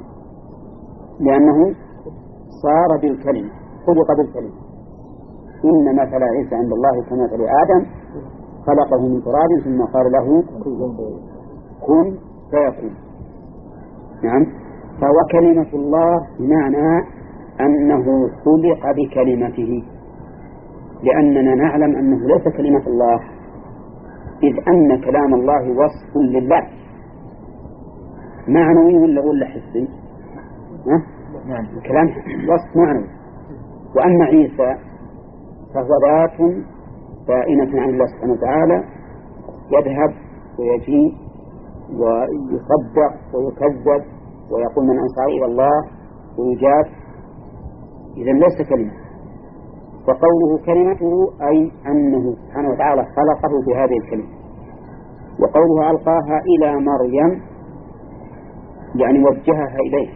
لأنه صار بالكلمة، خلق بالكلمة. إن مثل عيسى عند الله كمثل آدم خلقه من تراب ثم قال له كن فيكون. نعم، فهو كلمة الله بمعنى أنه خلق بكلمته، لأننا نعلم أنه ليس كلمة الله، إذ أن كلام الله وصف لله معنوي ولا ولا حسي؟ نعم، الكلام وصف معنوي. وأما عيسى فهو ذات بائنة عن الله سبحانه وتعالى، يذهب ويجيء ويصدق ويكذب ويقول من أنصار إلى الله ويجاب، إذا ليس كلمة. وقوله كلمته أي أنه سبحانه وتعالى خلقه بهذه الكلمة. وقوله ألقاها إلى مريم يعني وجهها إليه،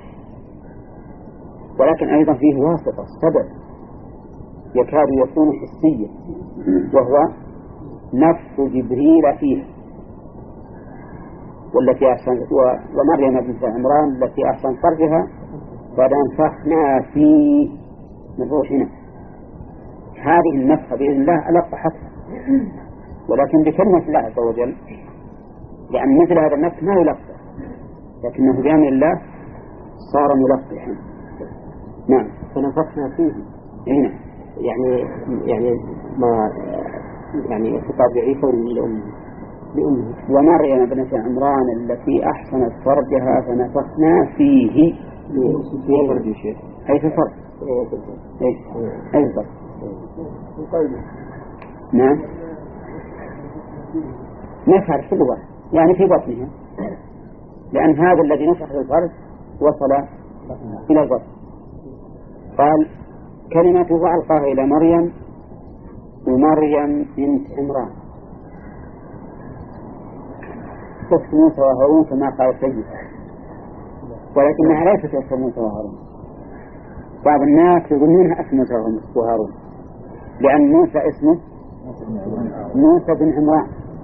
ولكن أيضا فيه واسطة سبب يكاد يكون حسيا، وهو نفس جبريل فيه، والتي أحسن ومريم بنت عمران التي أحسن فرجها بعد أنفخنا فيه من روحنا. هذه النفخة بإذن الله ألقحتها، ولكن بكلمة الله عز وجل، لأن مثل هذا النفخ ما يلقح، لكنه بأمر الله صار ملقحا. نعم، فنفخنا فيه. هنا يعني يعني ما يعني خطاب عيسى لأمه لأمه ومريم بنت عمران التي أحسنت فرجها فنفخنا فيه. في فرج الشيخ أي في فرج؟ أي أي فرج؟ نعم، نفخ في الوقت يعني في بطنها، لأن هذا الذي نفخ في الفرج وصل إلى البطن. قال كلمته ألقاها إلى مريم، ومريم بنت عمران أخت موسى وهارون كما قال السيد، ولكنها ليست أخت موسى وهارون. بعض الناس يظنونها أخت موسى وهارون، لأن موسى اسمه موسى بن عمران،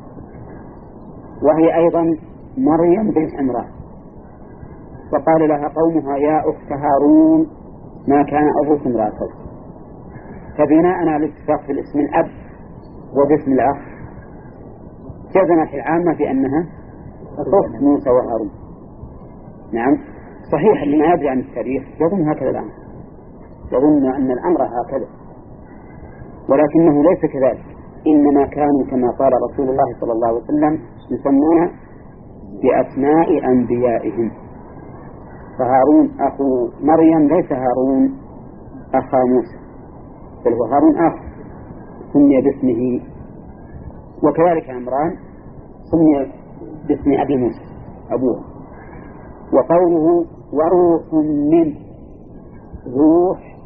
وهي أيضا مريم بنت عمران. وقال لها قومها يا أخت هارون ما كان أبوك امرأ سوء. فبناء على الاتفاق في الاسم الأب وباسم الأخ جزمت العامة في أنها أخت موسى وهارون. نعم صحيح، اللي ما يدري عن التاريخ يظن هكذا الأمر، يظن أن الأمر هكذا، ولكنه ليس كذلك. إنما كانوا كما قال رسول الله صلى الله عليه وسلم يسمون بأسماء أنبيائهم. فهارون أخو مريم ليس هارون أخا موسى، بل هو هارون أخ سمي باسمه، وكذلك عمران سمي باسم أبي موسى أبوه. وقوله وروح منه، روح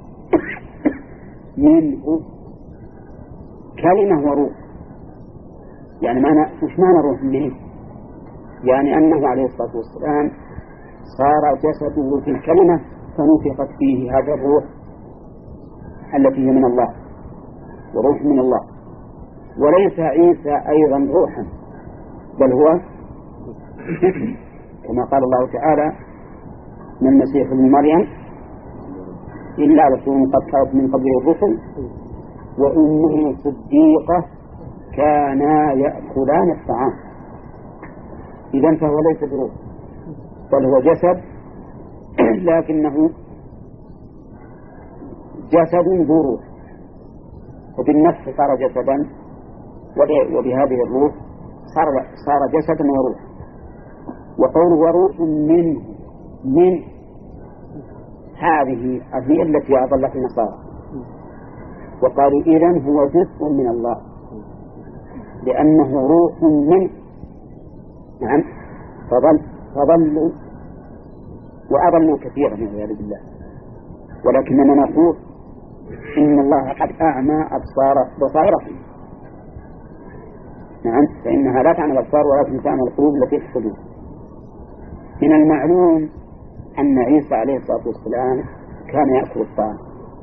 منه كلمة وروح، يعني معنى مش معنى روح منه، يعني أنه عليه الصلاة والسلام صار جسده في الكلمة فنفخت فيه هذا الروح التي هي من الله، وروح من الله. وليس عيسى أيضا روحا، بل هو كما قال الله تعالى من المسيح ابن مريم إلا رسول قد خلت من قبله الرسل وأمه صديقة كانا يأكلان الطعام. إذن فهو ليس بروح، بل هو جسد، لكنه جسد ذو روح، وبالنفس صار جسدا، وبهذه الروح صار صار جسدا وروح. وقوله وروح منه، من هذه هي التي أضلت النصارى، وقالوا إذن هو جزء من الله لأنه روح منه. نعم، فضل فضلوا وأضلوا كثيرا من عياذ بالله. ولكننا نقول إن الله قد أعمى أبصار بصائرهم نعم، فإنها لا تعمل الأبصار ولكن تعمل القلوب التي في الصدور. من المعلوم أن عيسى عليه الصلاة والسلام كان يأكل الطعام،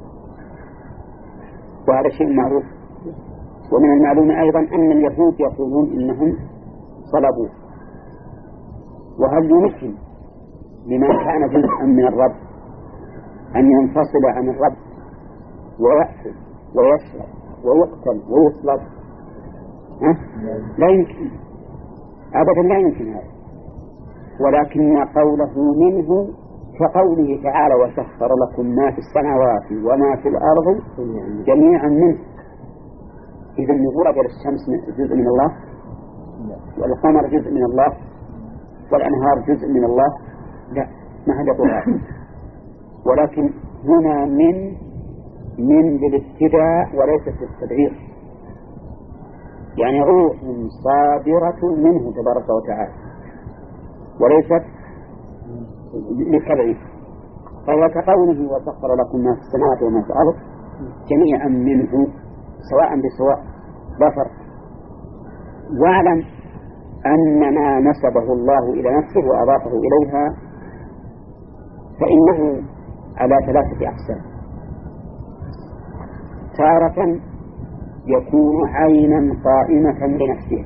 وهذا شيء معروف. ومن المعلوم أيضا أن اليهود يقولون إنهم صلبوه. وهل يمكن لمن كان جزءا من الرب أن ينفصل عن الرب ويأكل ويشرب ويقتل ويصلب؟ لا يمكن أبدا، لا يمكن هذا. ولكن قوله منه كقوله تعالى وسخر لكم ما في السماوات وما في الأرض جميعا منه. إذا نقول أجل الشمس جزء من الله، والقمر جزء من الله، والأنهار جزء من الله؟ لا، ما هذا هذا. ولكن هنا من من للابتداء وليست للتبعير، يعني روح صادرة منه تبارك وتعالى وليست للتبعير. فهو كقوله وسخر لكم ما في السماوات وما في الأرض جميعا منه سواء بسواء لا فرق. واعلم أن ما نسبه الله إلى نفسه وأضافه إليها فإنه على ثلاثة أقسام. تارة يكون عينا قائمة بنفسه،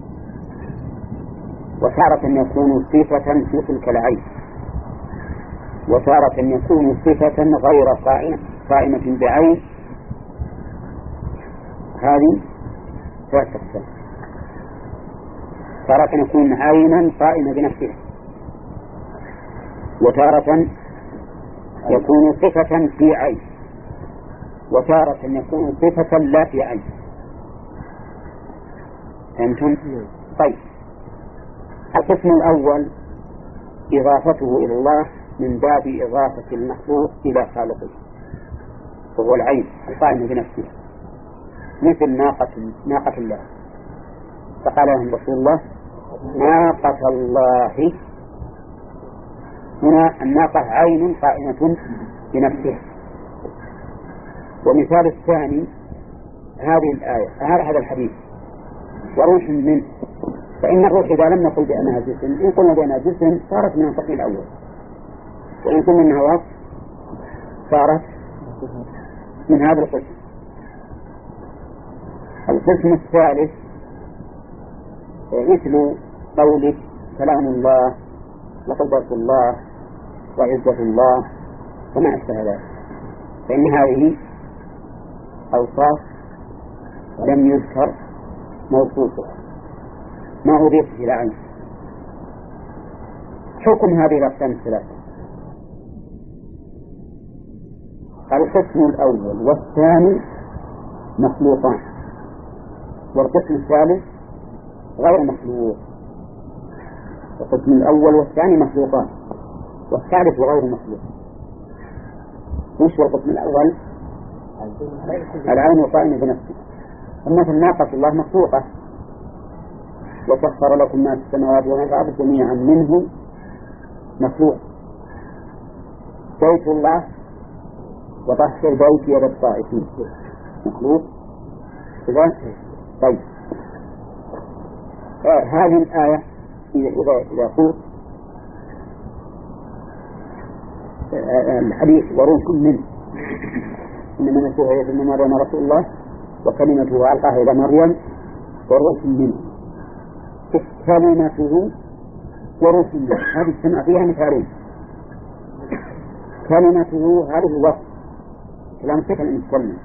وتارة يكون صفة في تلك العين، وتارة يكون صفة غير قائمة قائمة بعين. هذه ثلاثة أقسام. تارة يكون عينا قائمة بنفسه، وتارة يكون صفة في عين، وتارة يكون صفة لا في عين. فهمتم؟ طيب، القسم الأول إضافته إلى الله من باب إضافة المخلوق إلى خالقه، وهو العين القائمة بنفسه، مثل ناقة ناقة الله، فقال لهم رسول الله ناقة الله. هنا الناقة عين قائمة بنفسها. ومثال الثاني هذه الآية هذا الحديث وروح منه، فإن الروح إذا لم نقل بأنها جسم، إن قلنا بأنها جسم صارت من القسم الأول، وإن قلنا أنها وصف صارت من هذا القسم. القسم الثالث مثل قولك كلام الله وقدرة الله وعزة الله وما أشبه ذلك، فإن هذه أوصاف لم يذكر موصوفها، ما أضيف إلى عين. حكم هذه الأقسام الثلاثة: القسم الأول والثاني مخلوقان، والقسم الثالث غير مخلوق. القسم الأول والثاني مخلوقان، والثالث غير مخلوق. وش هو القسم الأول؟ العين قائمة بنفسه. مثل ناقة الله مخلوقة، وسخر لكم ما في السماوات وما في الأرض جميعا منه مخلوق. بيت الله وطهر البيت يد الطائفين مخلوق كذا. طيب، آه هذه الآية إذا إذا إذا قلت آه الحديث وروح منه إنما نسوها يد من مريم رسول الله وكلمته ألقاها إلى مريم وروح منه. كلمته وروح منه هذه السماء فيها مثالين. كلمته هذه الوصف كلام صفة المتكلم،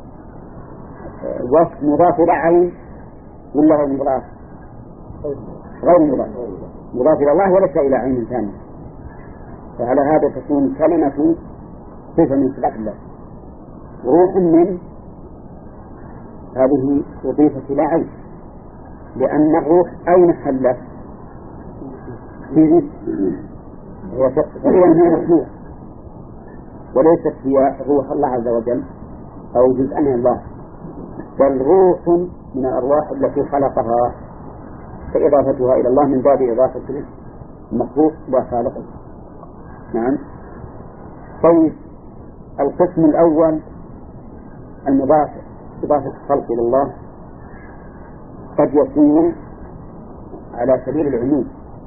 وصف مضاف إلى عين ولا غير مضاف؟ غير مضاف، مضاف إلى الله وليس إلى عين ثانية. فعلى هذا تكون كلمة صفة من صفات الله. روح من هذه أضيفت إلى عين، لأن الروح أين حلت؟ في هي من مخلوق، وليست هي روح الله عز وجل أو جزء من الله، بل روح من الأرواح التي خلقها، فإضافتها إلى الله من باب إضافة المخلوق وخالقه. نعم. طيب، القسم الأول المضاف إضافة الخلق إلى الله قد يكون على سبيل العموم،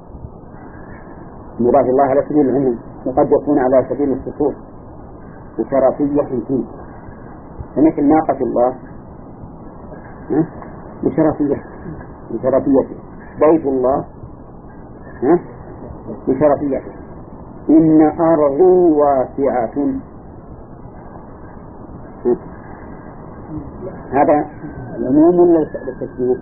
مراد الله على سبيل العموم، وقد يكون على سبيل الخصوص بشرفية فيه، فمثل ناقة الله بشرفية بشرفيته، بيت الله بشرفيته، إن أرضي واسعة، هذا العموم ولا التشبيه؟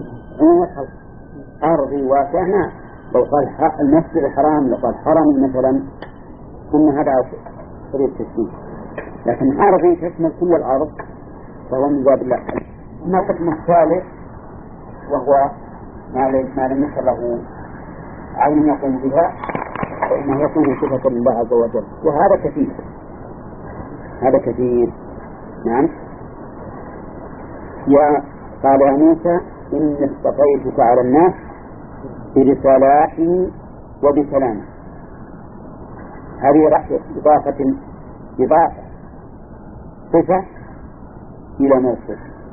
أرضي واسعة، نعم. لو قال المسجد الحرام، لو قال حرمي مثلا، ثم هذا طريق التشبيه، لكن أرضي تشمل كل الأرض، فهو من باب الله. أما القسم الثالث وهو ما لم يكن له عين يقوم بها، فإنه يكون صفة لله عز وجل، وهذا كثير، هذا كثير. نعم. يا قال يا موسى إني اصطفيتك على الناس برسالاتي وبكلامي، هذه إضافة إضافة صفة إلى موصوف،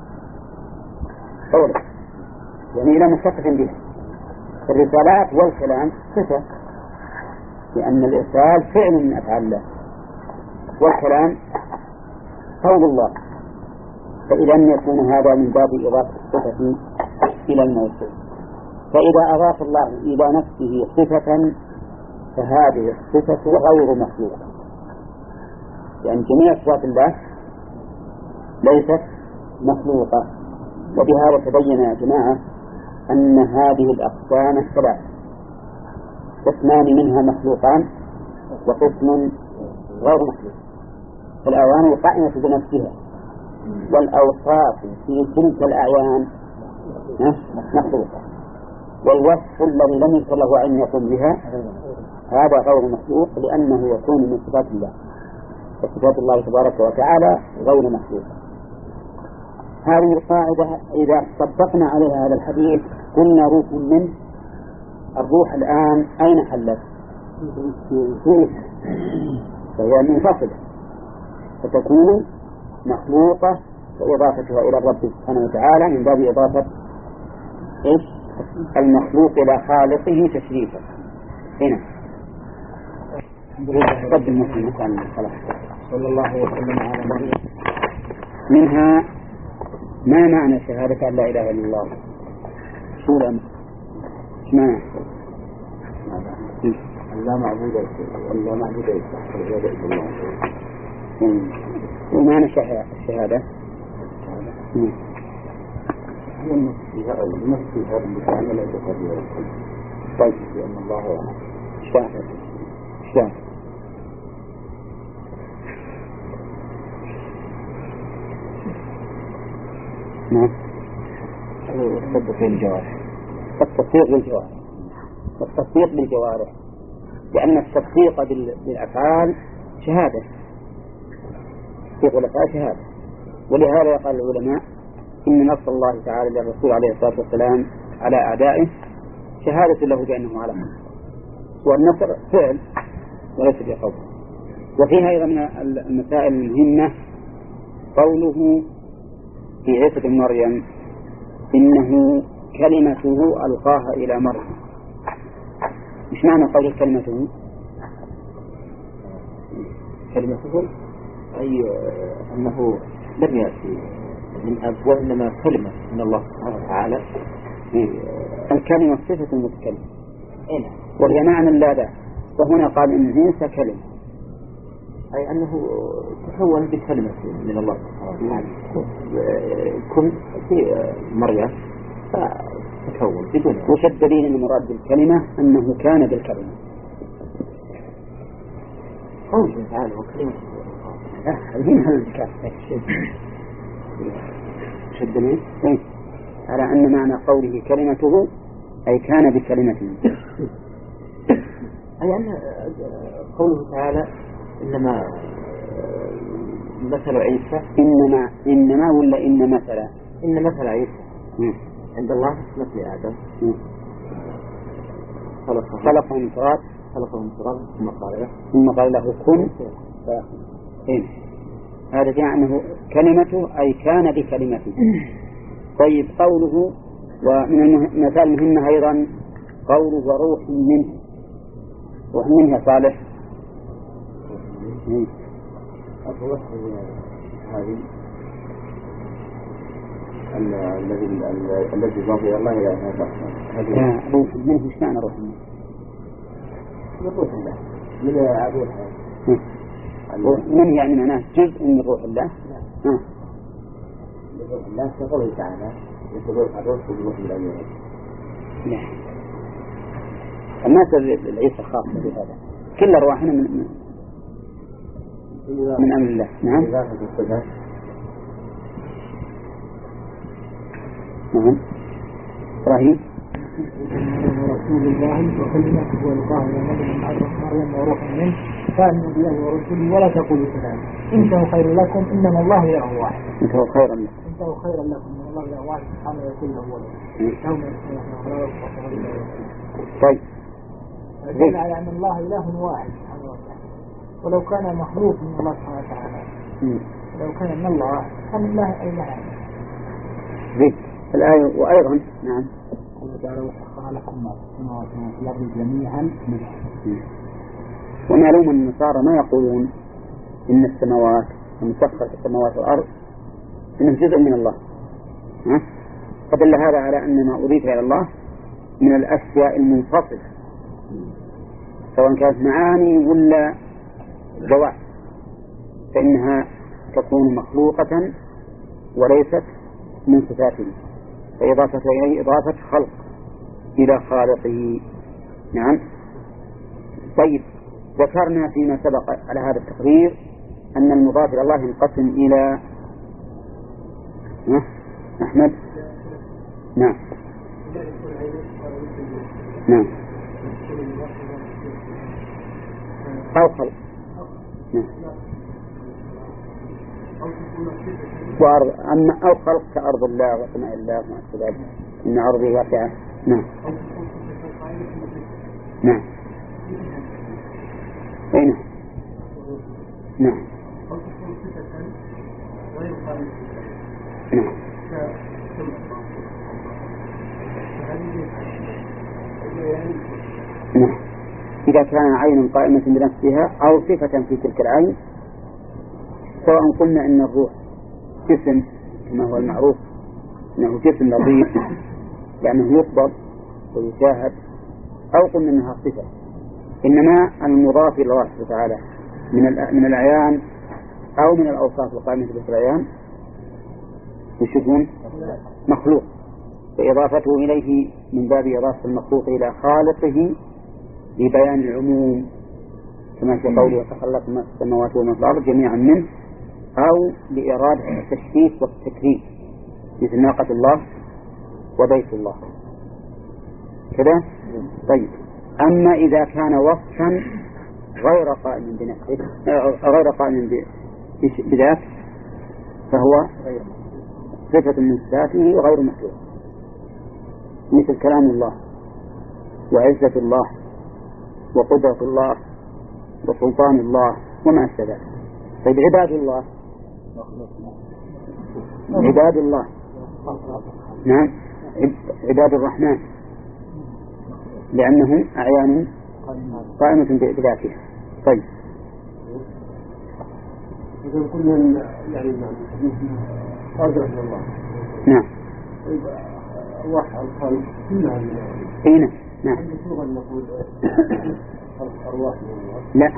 قوله يعني إلى متصف به. الرسالات والكلام صفة، لأن الإرسال فعل من أفعال الله، والكلام قول الله، فإذا يكون هذا من باب إضافة الصفة إلى الموصوف. فإذا أضاف الله إلى نفسه صفة فهذه الصفة غير مخلوقة، لأن جميع صفات الله ليست مخلوقة. وبهذا تبين يا جماعة أن هذه الأقسام الثلاث قسمان منها مخلوقان وقسم غير مخلوق. الأعيان القائمة بنفسها، والأوصاف في تلك الأعيان مخلوقة، والوصف الذي لم يكن له عين يقوم بها هذا غير مخلوق، لأنه يكون من صفات الله، وصفات الله تبارك وتعالى غير مخلوقة. هذه القاعدة إذا طبقنا عليها هذا الحديث قلنا روح منه، الروح الآن أين حلت؟ فهي منفصلة، فتكون مخلوقة، وإضافتها إلى الرب سبحانه وتعالى من باب إضافة إيش؟ المخلوق إلى خالقه تشريفا. هنا رب المسلم صلى الله وسلم على نبيه. منها ما معنى شهادة أن لا إله إلا الله؟ شو لم ما لا معبود إلا معبود إلا الله. ومعنى الشهادة هي النفسها النفسها بالمعنى لا تقدر. طيب لأن الله شاهد شاهد نعم. التصديق بالجوارح، التصديق بالجوارح، التصديق بالجوارح، لأن التصديق بالأفعال شهادة، تصديق بالأفعال شهادة. ولهذا قال العلماء إن نصر الله تعالى للرسول عليه الصلاة والسلام على أعدائه شهادة له بأنه على حق، والنصر فعل وليس بقول. وفيها أيضا من المسائل المهمة قوله في عيسى بن مريم إنه كلمته ألقاها إلى مريم. مش معنى قول كلمته؟ كلمته أي أنه لم يأتي من أب، وإنما كلمة من الله سبحانه وتعالى. الكلمة صفة المتكلم، وهي معنى لا ذا، وهنا قال إن عيسى كلمة، أي أنه تحول بكلمة من الله سبحانه وتعالى. كن في مريم فتكون بدون. وش الدليل أن المراد بالكلمة أنه كان بالكلمة؟ قوله تعالى وكلمة هنا الذكاء. وش الدليل؟ على أن معنى قوله كلمته أي كان بكلمته، أي أن قوله تعالى إنما مثل عيسى، إنما إنما ولا إن مثل إن مثل عيسى عند الله مثل آدم، خلقه من تراب خلقه من تراب ثم قال له ثم قال له كن فيكون. هذا يعني أنه كلمته أي كان بكلمته. طيب قوله ومن المثال المهمة أيضا قوله وروح منه. روح منه صالح. الروح هذه الذي الذي يضاف إلى الله إلى هذا روح منه. إيش معنى روح منه؟ روح الله من روح روح منه يعني معناه جزء من روح الله. نعم. روح الله كقوله تعالى يقول الروح والروح من أمره. لا. الناس العيسى خاصة بهذا. كل أرواحنا من من, من أمر الله. نعم. نعم. إبراهيم. رسول الله وكلمته والقاه إلى مريم وروح منه فآمنوا بالله ورسوله ولا تقولوا كذلك إنه خير لكم إنما الله إله واحد. إنه خير لكم. إنه خير لكم إن الله إله واحد سبحانه يكون له ولد. طيب. دل على أن الله إله واحد سبحانه وتعالى. ولو كان مخلوق من الله سبحانه وتعالى لو كان من الله كان الله إله. زين. الآية وأيضا نعم. قل تعالى وسخر لكم ما في السماوات وما في الأرض جميعا منه. ومعلوم أن النصارى ما يقولون إن السماوات ومسخر السماوات والأرض إنه جزء من الله. ها؟ فدل هذا على أن ما أضيف إلى الله من الأشياء المنفصلة سواء كانت معاني ولا ذوات فإنها تكون مخلوقة وليست من صفاته فإضافة إليه إضافة خلق إلى خالقه. نعم. طيب. ذكرنا فيما سبق على هذا التقرير أن المضاف إلى الله ينقسم إلى أحمد. نعم. نعم. أو خلق. نعم. وأرض. أما أو خلق كأرض الله وسماء الله وما أشبه ذلك إن أرضه واسعة. نعم. نعم. أين؟ نعم. نعم. نعم. إذا كان عين قائمة بنفسها أو صفة في تلك العين سواء قلنا إن الروح جسم كما هو المعروف أنه جسم لطيف لأنه يقبض ويشاهد أو قلنا أنها صفة إنما المضاف إلى الله سبحانه وتعالى من من الأعيان أو من الأوصاف القائمة بالعيان يشوفون مخلوق فإضافته إليه من باب إضافة المخلوق إلى خالقه لبيان العموم كما في قوله وتخلق ما في السماوات وما في الأرض جميعا منه أو لإرادة التشريف والتكريم مثل ناقة الله وبيت الله كذا. طيب. أما إذا كان وصفا غير قائم بنفسه غير قائم بذات فهو صفة من صفاته وغير مخلوق مثل كلام الله وعزة الله وقدرة الله وسلطان الله وما أشبه ذلك. طيب. عباد الله عباد الله نعم عباد الرحمن لأنهم أعيان قائمة بذاتها. طيب. إذا كنا يعني قادر من الله. نعم. طيب. أرواح الخلق كلها من الله. أين؟ نعم. نقول نقول أرواح من الله. لا.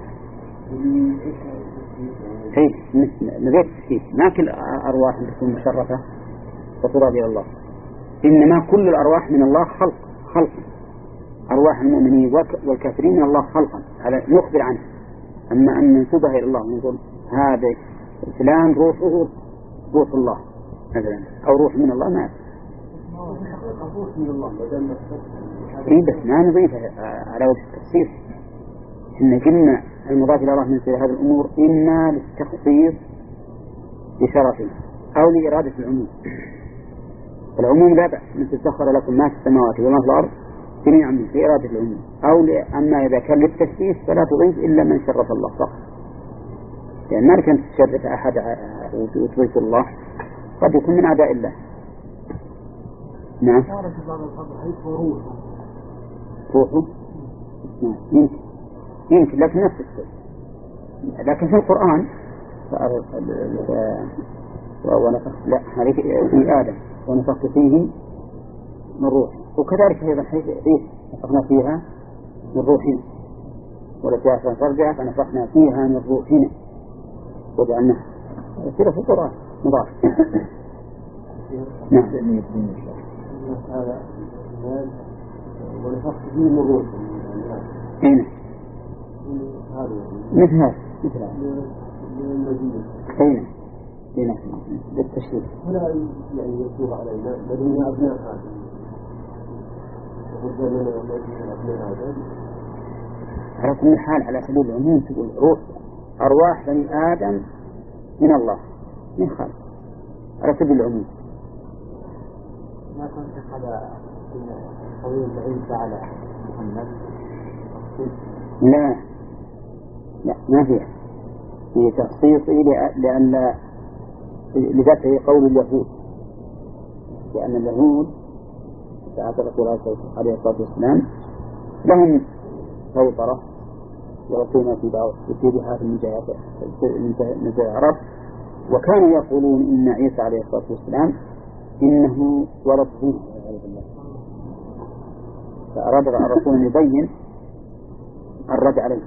إيه نبيت تشكيك ما كل أرواح تكون مشرفة وتراد إلى الله إنما كل الأرواح من الله خلق خلق أرواح المؤمنين والكافرين من الله خلقا على نخبر عنه. أما أن ننسبها إلى الله ونقول هذا فلان روحه روح الله مثلا أو روح من الله ما روح من الله إيه بس ما نضيفها على وجه التخصيص. إن قلنا المضاف إلى الله من هذه الأمور إما للتخصيص بشرفه أو لإرادة العموم. العموم لا بأس مثل سخر لكم ما في السماوات وما في الأرض جميعا من في إرادة العموم أو أما إذا كان للتشريف فلا تضيف إلا من شرف الله فقط لأن ما كانت تشرف أحد وتضيف الله قد يكون من أعداء الله. نعم. ورد في بعض الحديث وروح. روحه. نعم. يمكن يمكن لكن نفس الشيء. لكن في القرآن ونفخ لا هذه في آدم ونفخت فيه من روح، وكذلك أيضا حيث نفخنا فيها من روحنا ولتي فرجع فنفخنا فيها من روحنا وجعلناها كذا في القرآن مضاف. نعم. هذا ونفخت فيه من روح. هنا مثل هذا مثل هذا هنا هنا بالتشريف. هنا يعني يسوق علينا الذين أبناء آدم وقلنا لنا الذين أبناء آدم على كل حال على سبيل العموم تقول روح أرواح بني آدم من الله من خالق على سبيل العموم. ما كنت هذا قوي عيسى على محمد؟ لا لا ما فيها في تخصيصي لأن لذلك قول اليهود، لأن اليهود ساعة رسول الله عليه الصلاة والسلام لهم سيطرة يعطون في بعض اتجاهات من العرب، وكانوا يقولون إن عيسى عليه الصلاة والسلام إنه ولد روح، فأراد الرسول أن يبين الرد عليه.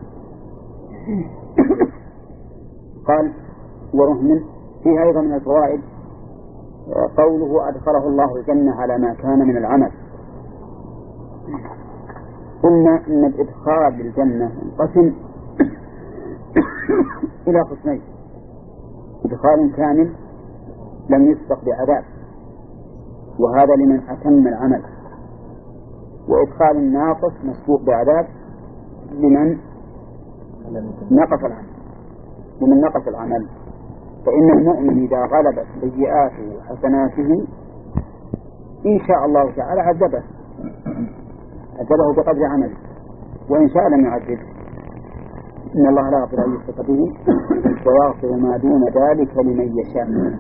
قال ورهن فيها أيضا من الفوائد قوله أدخله الله الجنة على ما كان من العمل. قلنا إن الإدخال للجنة انقسم إلى قسمين: إدخال كامل لم يسبق بعذاب وهذا لمن أتم العمل، وإدخال ناقص مسبوق بعذاب لمن نقص العمل لمن نقص العمل. فإن المؤمن إذا غلبت سيئاته وحسناته إن شاء الله تعالى عذبه عذبه بقدر عمله، وإن شاء لم يعذبه. إن الله لا يغفر أن يشرك به ويغفر ما دون ذلك لمن يشاء.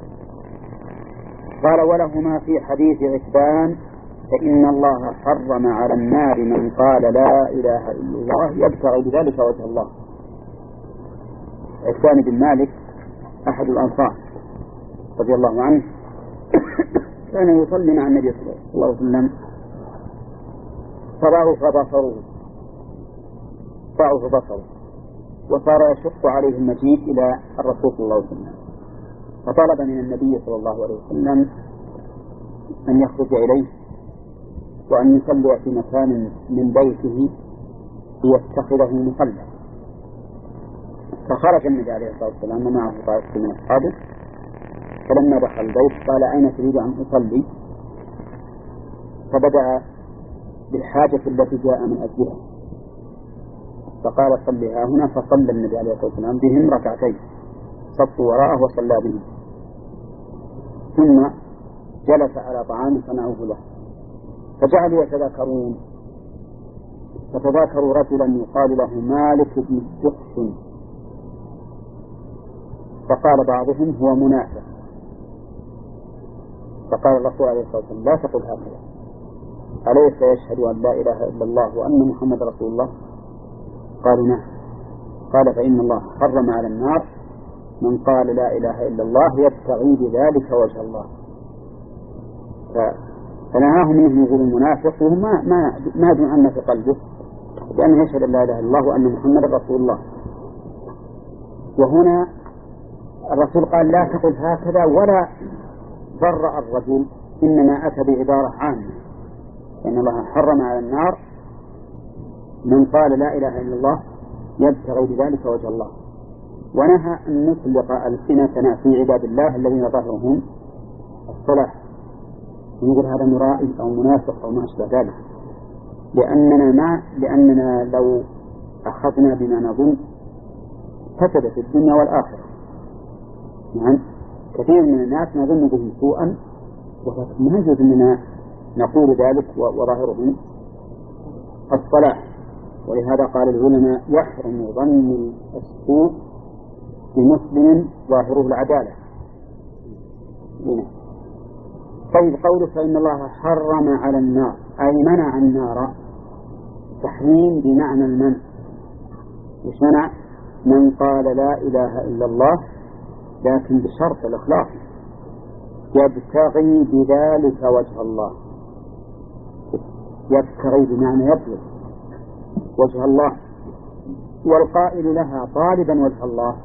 قال ولهما في حديث عتبان: فإن الله حرم على النار من قال لا إله إلا الله يبتغي بذلك وجه الله. عتبان بن مالك أحد الأنصار رضي الله عنه كان يصلي مع النبي صلى الله عليه وسلم فضعف بصره ضعف بصره وصار يشق عليه المجيء إلى الرسول صلى الله عليه وسلم، فطلب من النبي صلى الله عليه وسلم أن يخرج إليه وأن يصلي في مكان من بيته ليتخذه مصلى. فخرج النبي عليه الصلاة والسلام ومعه طائفة من أصحابه، فلما دخل البيت قال: أين تريد أن أصلي؟ فبدأ بالحاجة التي جاء من أجلها، فقال: صلها هنا. فصلى النبي عليه الصلاة والسلام بهم ركعتين، صفوا وراءه وصلى بهم، ثم جلس على طعام صنعوه له، فجعلوا يتذاكرون، فتذاكروا رجلا يقال له مالك بن الدحش، فقال بعضهم: هو منافق. فقال الرسول عليه الصلاة والسلام: لا تقل هكذا، أليس يشهد أن لا إله إلا الله وأن محمد رسول الله؟ قالوا: نعم. قال: فإن الله حرم على النار من قال لا إله إلا الله يبتغي بذلك وجه الله. فنهاهم منهم يقول المنافق وهم ما ما ما يدرون عنه في قلبه، لأنه يشهد أن لا إله إلا الله وأن محمد رسول الله. وهنا الرسول قال: لا تقل هكذا، ولا برأ الرجل، إنما أتى بعبارة عامة، لأن الله حرم على النار من قال لا إله إلا الله يبتغي بذلك وجه الله، ونهى أن نطلق ألسنتنا في عباد الله الذين ظهرهم الصلاح، ونقول هذا مرائي أو منافق أو ما أشبه ذلك، لأننا ما لأننا لو أخذنا بما نظن فسدت الدنيا والآخرة. نعم، كثير من الناس نظن بهم سوءا، وما يجوز أننا نقول ذلك وظاهرهم الصلاح. ولهذا قال العلماء: يحرم ظن السوء بمسلم ظاهره العدالة. طيب قوله فإن الله حرم على النار أي منع النار، تحريم بمعنى المنع. وش منع؟ من قال لا إله إلا الله لكن بشرط الإخلاص، يبتغي بذلك وجه الله. يبتغي بمعنى يطلب وجه الله، والقائل لها طالبا وجه الله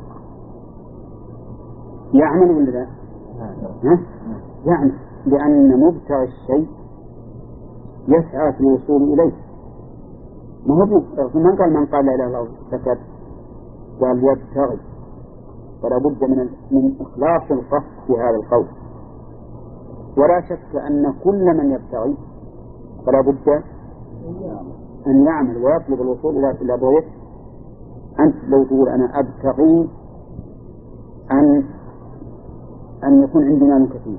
يعمل ولا لا؟ يعمل، لأن مبتغي الشيء يسعى في الوصول إليه. ما هو من قال من قال لا إله إلا الله سكت، قال يبتغي، فلا بد من من إخلاص القصد في هذا القول. ولا شك أن كل من يبتغي فلا بد أن يعمل ويطلب الوصول إلى إلى بغيته. أنت لو تقول أنا أبتغي أن أن يكون عندي مال كثير،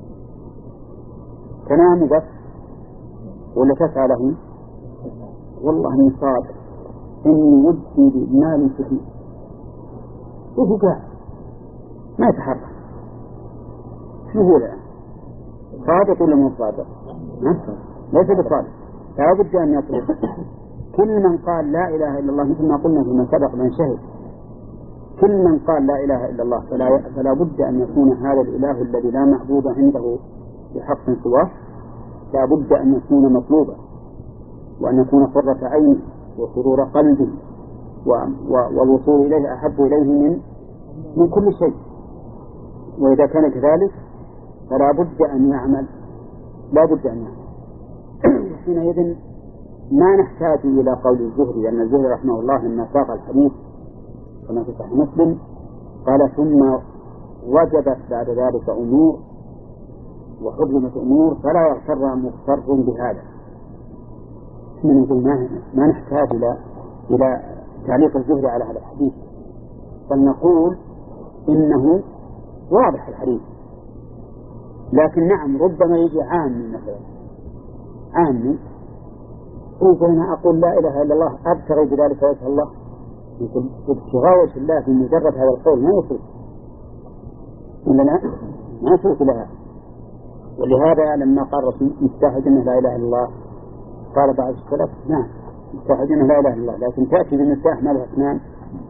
تنام بس ولا تسعى له؟ والله إني صادق إني ودي بمال كثير، وهو قاعد ما يتحرك. شو هو الآن؟ صادق ولا مو صادق؟ ليس بصادق، لا بد أن يطلب. كل من قال لا إله إلا الله مثل ما قلنا فيما سبق من شهد، كل من قال لا إله إلا الله فلا, فلا بد أن يكون هذا الإله الذي لا معبود عنده بحق سواه لا بد أن يكون مطلوبا، وأن يكون قرة عينه وسرور قلبه والوصول إليه أحب إليه من من كل شيء. وإذا كان كذلك فلا بد أن يعمل، لا بد أن يعمل. حينئذ ما نحتاج إلى قول الزهري، لأن الزهري رحمه الله لما ساق الحديث كما في صحيح مسلم قال ثم وجبت بعد ذلك أمور وحرمت أمور فلا يغتر مغتر بهذا. من نقول ما, ما نحتاج إلى إلى تعليق الزهري على هذا الحديث، بل نقول إنه واضح الحديث. لكن نعم ربما يجي عامي مثلا عامي وأنا أقول لا إله إلا الله أبتغي بذلك وجه الله، يقول ابتغاء وجه الله في مجرد هذا القول ما يصير ولا لا؟ ما يصير لها. ولهذا لما قال الرسول مفتاح الجنة لا إله إلا الله قال بعض السلف نعم مفتاح الجنة لا إله إلا الله، لكن تأتي بالمفتاح ما له أسنان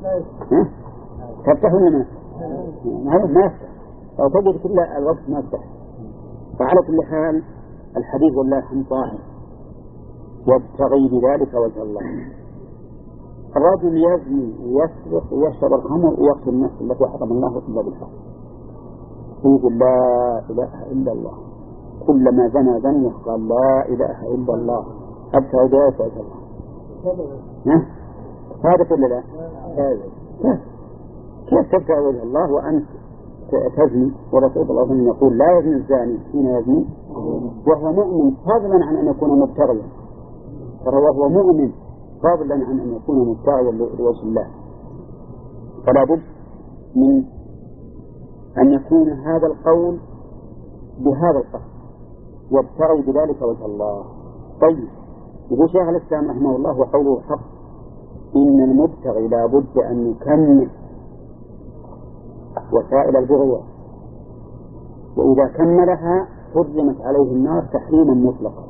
تفتح ولا ما ما يفتح، أو تجد كل الوقت ما يفتح. فعلى كل حال الحديث والله الحمد ظاهر، يبتغي بذلك وجه الله. الرجل يزني ويسرق ويشرب الخمر ويقتل النفس التي حرم الله إلا بالحق، يقول لا إله إلا الله، كلما زنى زني قال لا إله إلا الله أبتغي بذلك وجه الله. هذا كل لا كيف تبتغي وجه الله وأنت تزني؟ ورسول الله عليه يقول لا يزني الزاني حين يزني وهو مؤمن فضلا عن أن يكون مبتغيا، وهو مؤمن فضلا عن أن يكون مبتغيا لوجه الله. فلا بد من أن يكون هذا القول بهذا القصد يبتغي بذلك وجه الله. طيب يقول شيخ الإسلام رحمه الله وقوله حق إن المبتغي لا بد أن يكمل وسائل البغية، وإذا كملها حرمت عليه النار تحريما مطلقا.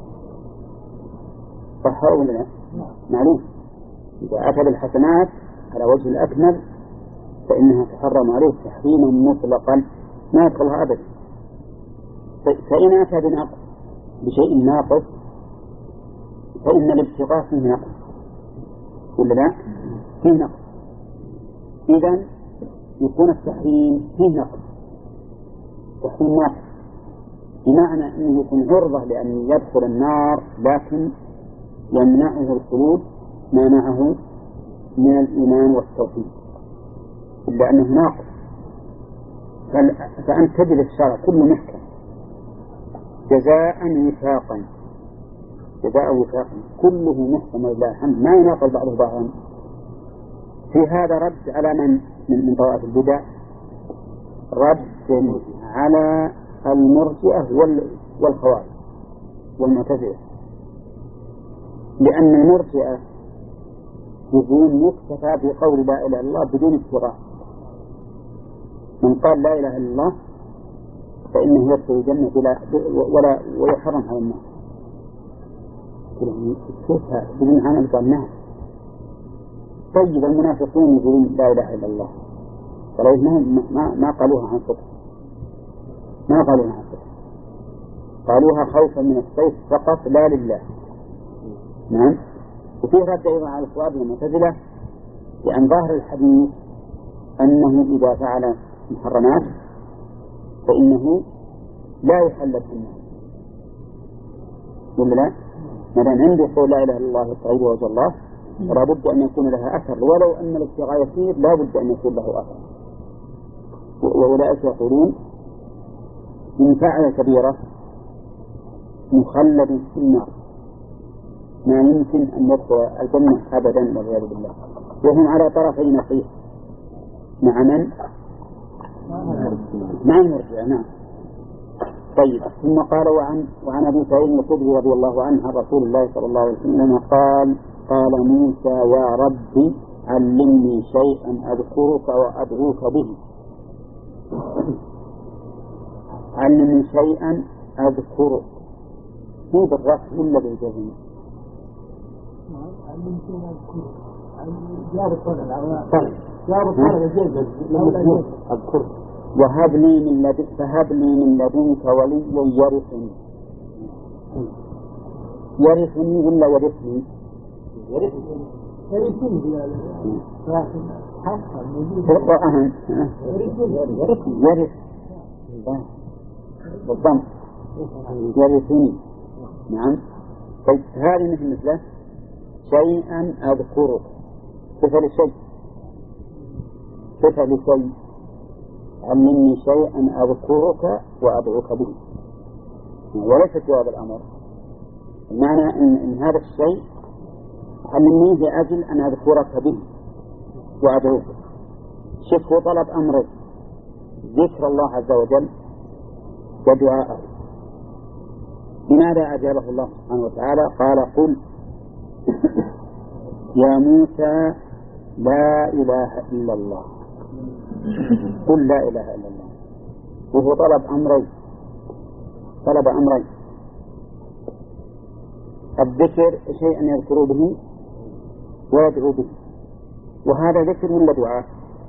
صح ولا لا؟ معلوم إذا أتى بالحسنات على وجه الأكمل فإنها تحرم عليه تحريما مطلقا ما يدخلها أبدا. فإن أتى بناقص بشيء ناقص فإن الابتغاء فيه ناقص ولا لا؟ فيه نقص، إذن يكون التحريم فيه نقص، تحريم ناقص بمعنى أنه يكون عرضة لأن يدخل النار لكن يمنعه الخلود ما معه من الإيمان والتوحيد إلا أنه ناقص. فأنت تجد الشرع كله محكم جزاء وفاقا، جزاء وفاقا كله محكم ولله الحمد ما يناقض بعضه بعضا. في هذا رد على من من طوائف البدع، رد على المرجئة والخوارج والمعتزلة، لأن المرجئة يقولون مكتفى بقول لا إله إلا الله بدون ابتغاء. من قال لا إله إلا الله فإنه يدخل الجنة بلا ولا ويحرم على الناس. شوفها بدون عمل قال نعم. طيب المنافقون يقولون لا إله إلا الله، ولو ما ما ما قالوها عن صدق، ما قالوها عن صدق، قالوها خوفا من السيف فقط لا لله. نعم. وفيه رد أيضا على الصواب المعتزلة، لأن ظاهر الحديث أنه إذا فعل محرمات فإنه لا يحل الناس، ولا لا؟ مثلا عنده قول لا إله إلا الله الطيب وجه الله، ولا بد أن يكون لها أثر، ولو أن الابتغاء يسير لا بد أن يكون له أثر. وأولئك يقولون إن فعل كبيرة مخلد في النار، ما يمكن أن يدخل الجنة أبدا والعياذ بالله. وهم على طرفي نقيض، مع من؟ مع المرجئة. نعم. طيب، ثم قال وعن وعن أبي سعيد الخدري رضي الله عنه عن رسول الله صلى الله عليه وسلم قال قال موسى يا ربي علمني شيئا أذكرك وأدعوك به. علمني شيئا أذكرك، هو بالرفع ولا بالجزم؟ علمني شيئا أذكرك، جار الطلب جار الطلب أذكرك. وهب لي من لدنك فهب لي من لدنك وليا يرثني. يرثني ولا ورثني؟ يرثني يرثني القرآن يرث بالضم يرثني. نعم. طيب هذه مثل مثله شيئا أذكرك، صفة لشيء، صفة لشيء. علمني شيئا أذكرك وأدعوك به، وليس جواب الأمر. المعنى إن, إن هذا الشيء علمني لأجل أن أذكرك به وأدعوك. شوفوا طلب أمره ذكر الله عز وجل ودعاءه. لماذا أجابه الله سبحانه وتعالى؟ قال قل يا موسى لا إله إلا الله، قل لا إله إلا الله. وهو طلب أمرين، طلب أمرين: الذكر شيئا يذكروا به ويدعو به، وهذا ذكر ولا دعاء؟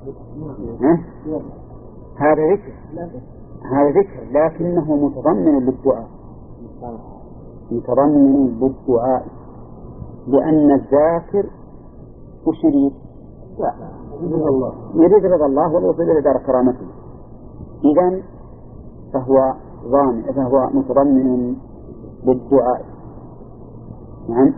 هذا ذكر، هذا ذكر لكنه متضمن للدعاء، متضمن للدعاء، لأن الذاكر وش يريد؟ يريد رضا الله والوصول إلى دار كرامته. إذن فهو ضامن، فهو متضمن للدعاء. نعم.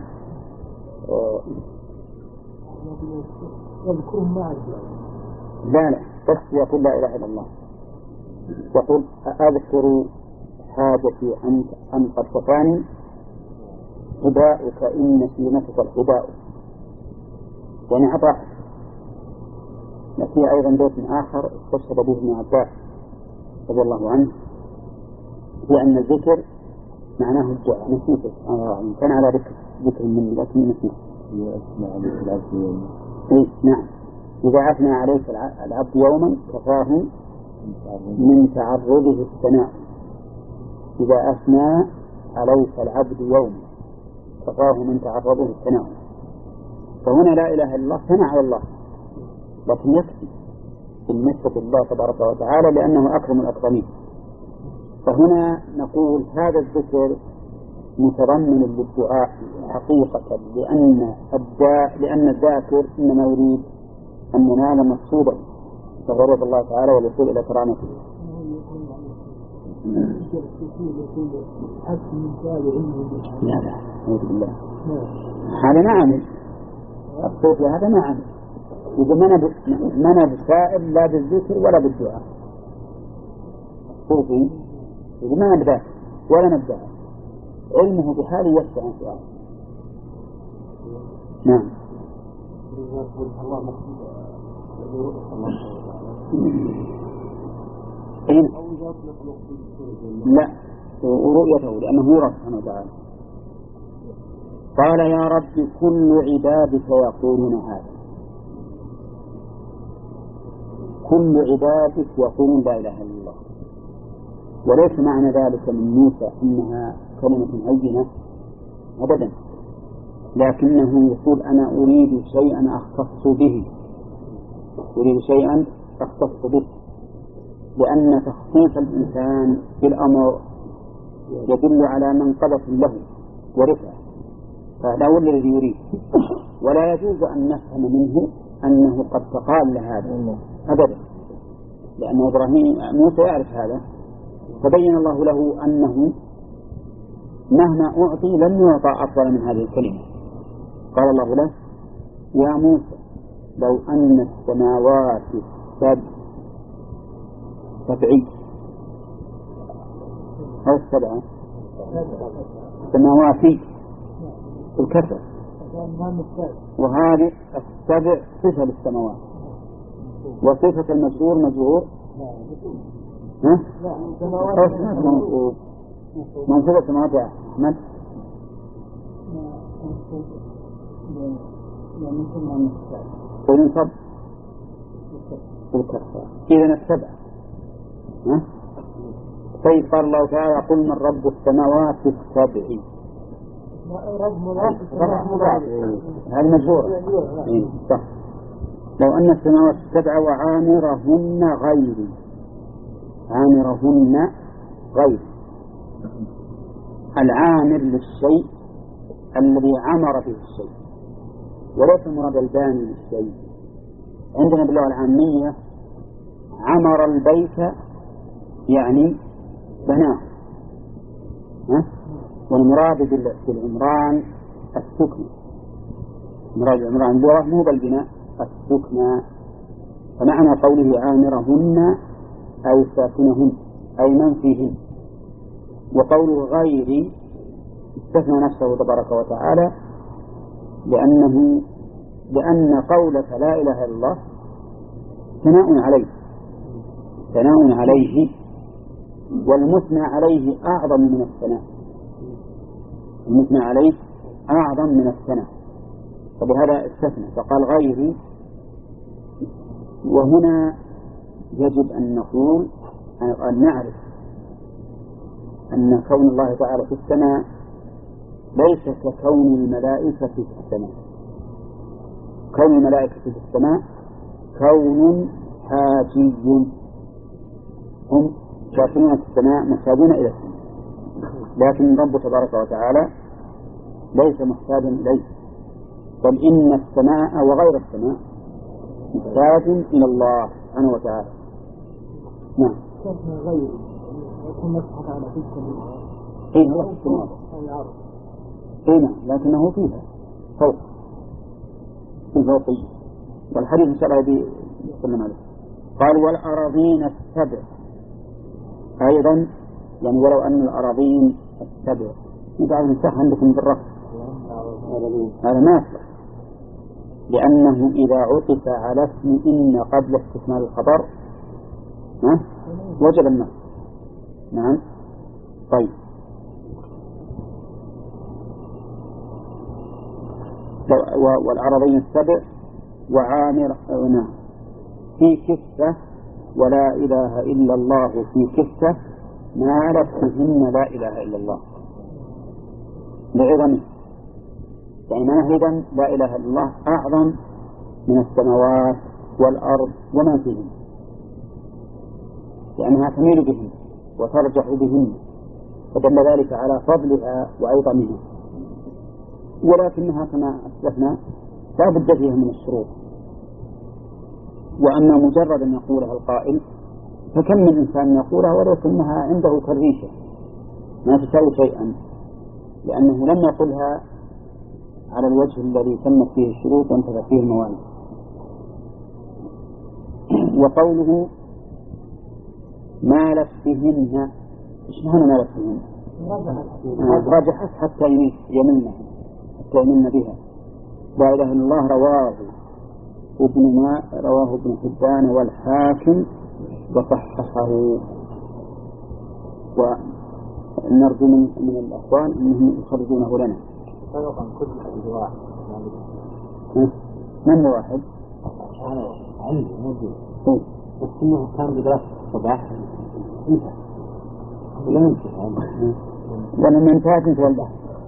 يذكرهم مع الدعاء. لا لا، بس يقول لا إله إلا الله، يقول أذكر حاجتي أنت أن قد كفاني هداؤك إن سينتك الهداء. يعني عطاء. في أيضا بيت آخر استشهد به ابن عباس رضي الله عنه بأن الذكر معناه الدعاء. نسيته آه كان على ذكر ذكر مني لكن نسيته. إيه نعم. إذا أثنى عليك العبد يوما كفاه من تعرضه الثناء. إذا أثنى عليك العبد يوما كفاه من تعرضه الثناء. فهنا لا إله إلا الله ثنى على الله، لكن يكفي بالنسبة لله تبارك وتعالى لأنه أكرم الأكرمين. فهنا نقول هذا الذكر متضمن للدعاء حقيقة، لأن الداء لأن الذاكر إنما يريد أن ينال مقصودا فغرض الله تعالى والوصول إلى كرامته. لا لا أعوذ بالله، هذا ما عمل الصوت، هذا ما عمل. إذا ما أنا بسائل لا بالذكر ولا بالدعاء. الصوفي إذا ما نبدأ ولا نبدأ علمه بحاله يفتح عن سؤال. نعم. إيه؟ لا، ورؤيته لأنه يرى سبحانه وتعالى. قال يا رب كل عبادك يقولون هذا، كل عبادك يقولون لا إله إلا الله. وليس معنى ذلك من موسى أنها كلمة هينة أبدا، لكنه يقول أنا أريد شيئا أختص به، أريد شيئا أختص به، لأن تخصيص الإنسان بالأمر يدل على منقبة له ورفعه، فهذا هو الذي يريد. ولا يجوز أن نفهم منه أنه قد تقال هذا أبدا، لأن إبراهيم موسى يعرف هذا، فبين الله له أنه مهما أعطي لن يعطى أفضل من هذه الكلمة. قال الله له يا موسى لو أن السماوات السبع سبعي أو السبعة السماوات الكسر، وهذه السبع صفة للسماوات، وصفة المجرور مجرور ها؟ منصوب منصوب السماوات يا أحمد وينصب بالكسر. إذن السبع ها؟ طيب قال الله تعالى قل من رب السماوات السبع، هذه مجرورة صح. لو أن السماوات السبع وعامرهن غيري، عامرهن غير العامر للشيء الذي عمر به الشيء، وليس المراد الباني للشيء. عندنا باللغة العامية عمر البيت يعني بناه، والمراد بالعمران السكن، مراد العمران اللغة مو بالبناء السكنى. فمعنى قوله عامرهن أي ساكنهن أي من فيهن، وقوله غيري استثنى نفسه تبارك وتعالى لأنه لأن قولك لا إله إلا الله ثناء عليه، ثناء عليه، والمثنى عليه أعظم من الثناء، المثنى عليه أعظم من الثناء، فبهذا استثنى فقال غيري. وهنا يجب أن نقول أن نعرف أن كون الله تعالى في السماء ليس ككون الملائكة في السماء. كون الملائكة في السماء كون حاجي، هم شاكرون في السماء محتاجون إلى السماء، لكن رب تبارك وتعالى ليس محتاجا إليه، بل إن السماء وغير السماء محتاج إلى الله سبحانه وتعالى. نعم. غير يكون نفسه على تلك إيه هو في السماء إيه، لكنه فيها فوق في فوقي، والحديث إن شاء الله يتكلم عليه. قال والأراضين السبع أيضا، يعني ولو أن الأراضين السبع يبقى المساحة عندكم بالرفع هذا ما يصلح، لأنه إذا عطف على اسم إن قبل استكمال الخبر وجب النصب. نعم. طيب والعربين السبع وعامر في كفة ولا إله إلا الله في كفة نالت بهن لا إله إلا الله لعظمه، يعني معنى إذن لا إله إلا الله أعظم من السماوات والأرض وما فيهن، لأنها تميل بهن وترجح بهن، فدل ذلك على فضلها وعظمها. ولكنها كما أسلفنا لا بد فيها من الشروط. وأما مجرد أن يقولها القائل فكم من إنسان يقولها ولكنها عنده كالريشة ما تساوي شيئا، لأنه لم يقلها على الوجه الذي تمت فيه الشروط وانتفى فيه الموانع. وقوله مالت بهن، إيش معنى مالت بهن؟ رجحت حتى يمنها حتى يمن بها. لا إله إلا الله رواه ابن ما رواه ابن حبان والحاكم وصححه. ونرجو من من الأخوان أنهم يخرجونه لنا. كل حديث واحد من واحد؟ علي موجود، بس إنه كان بدراسة الصباح انتهى. ولما انتهت تولى.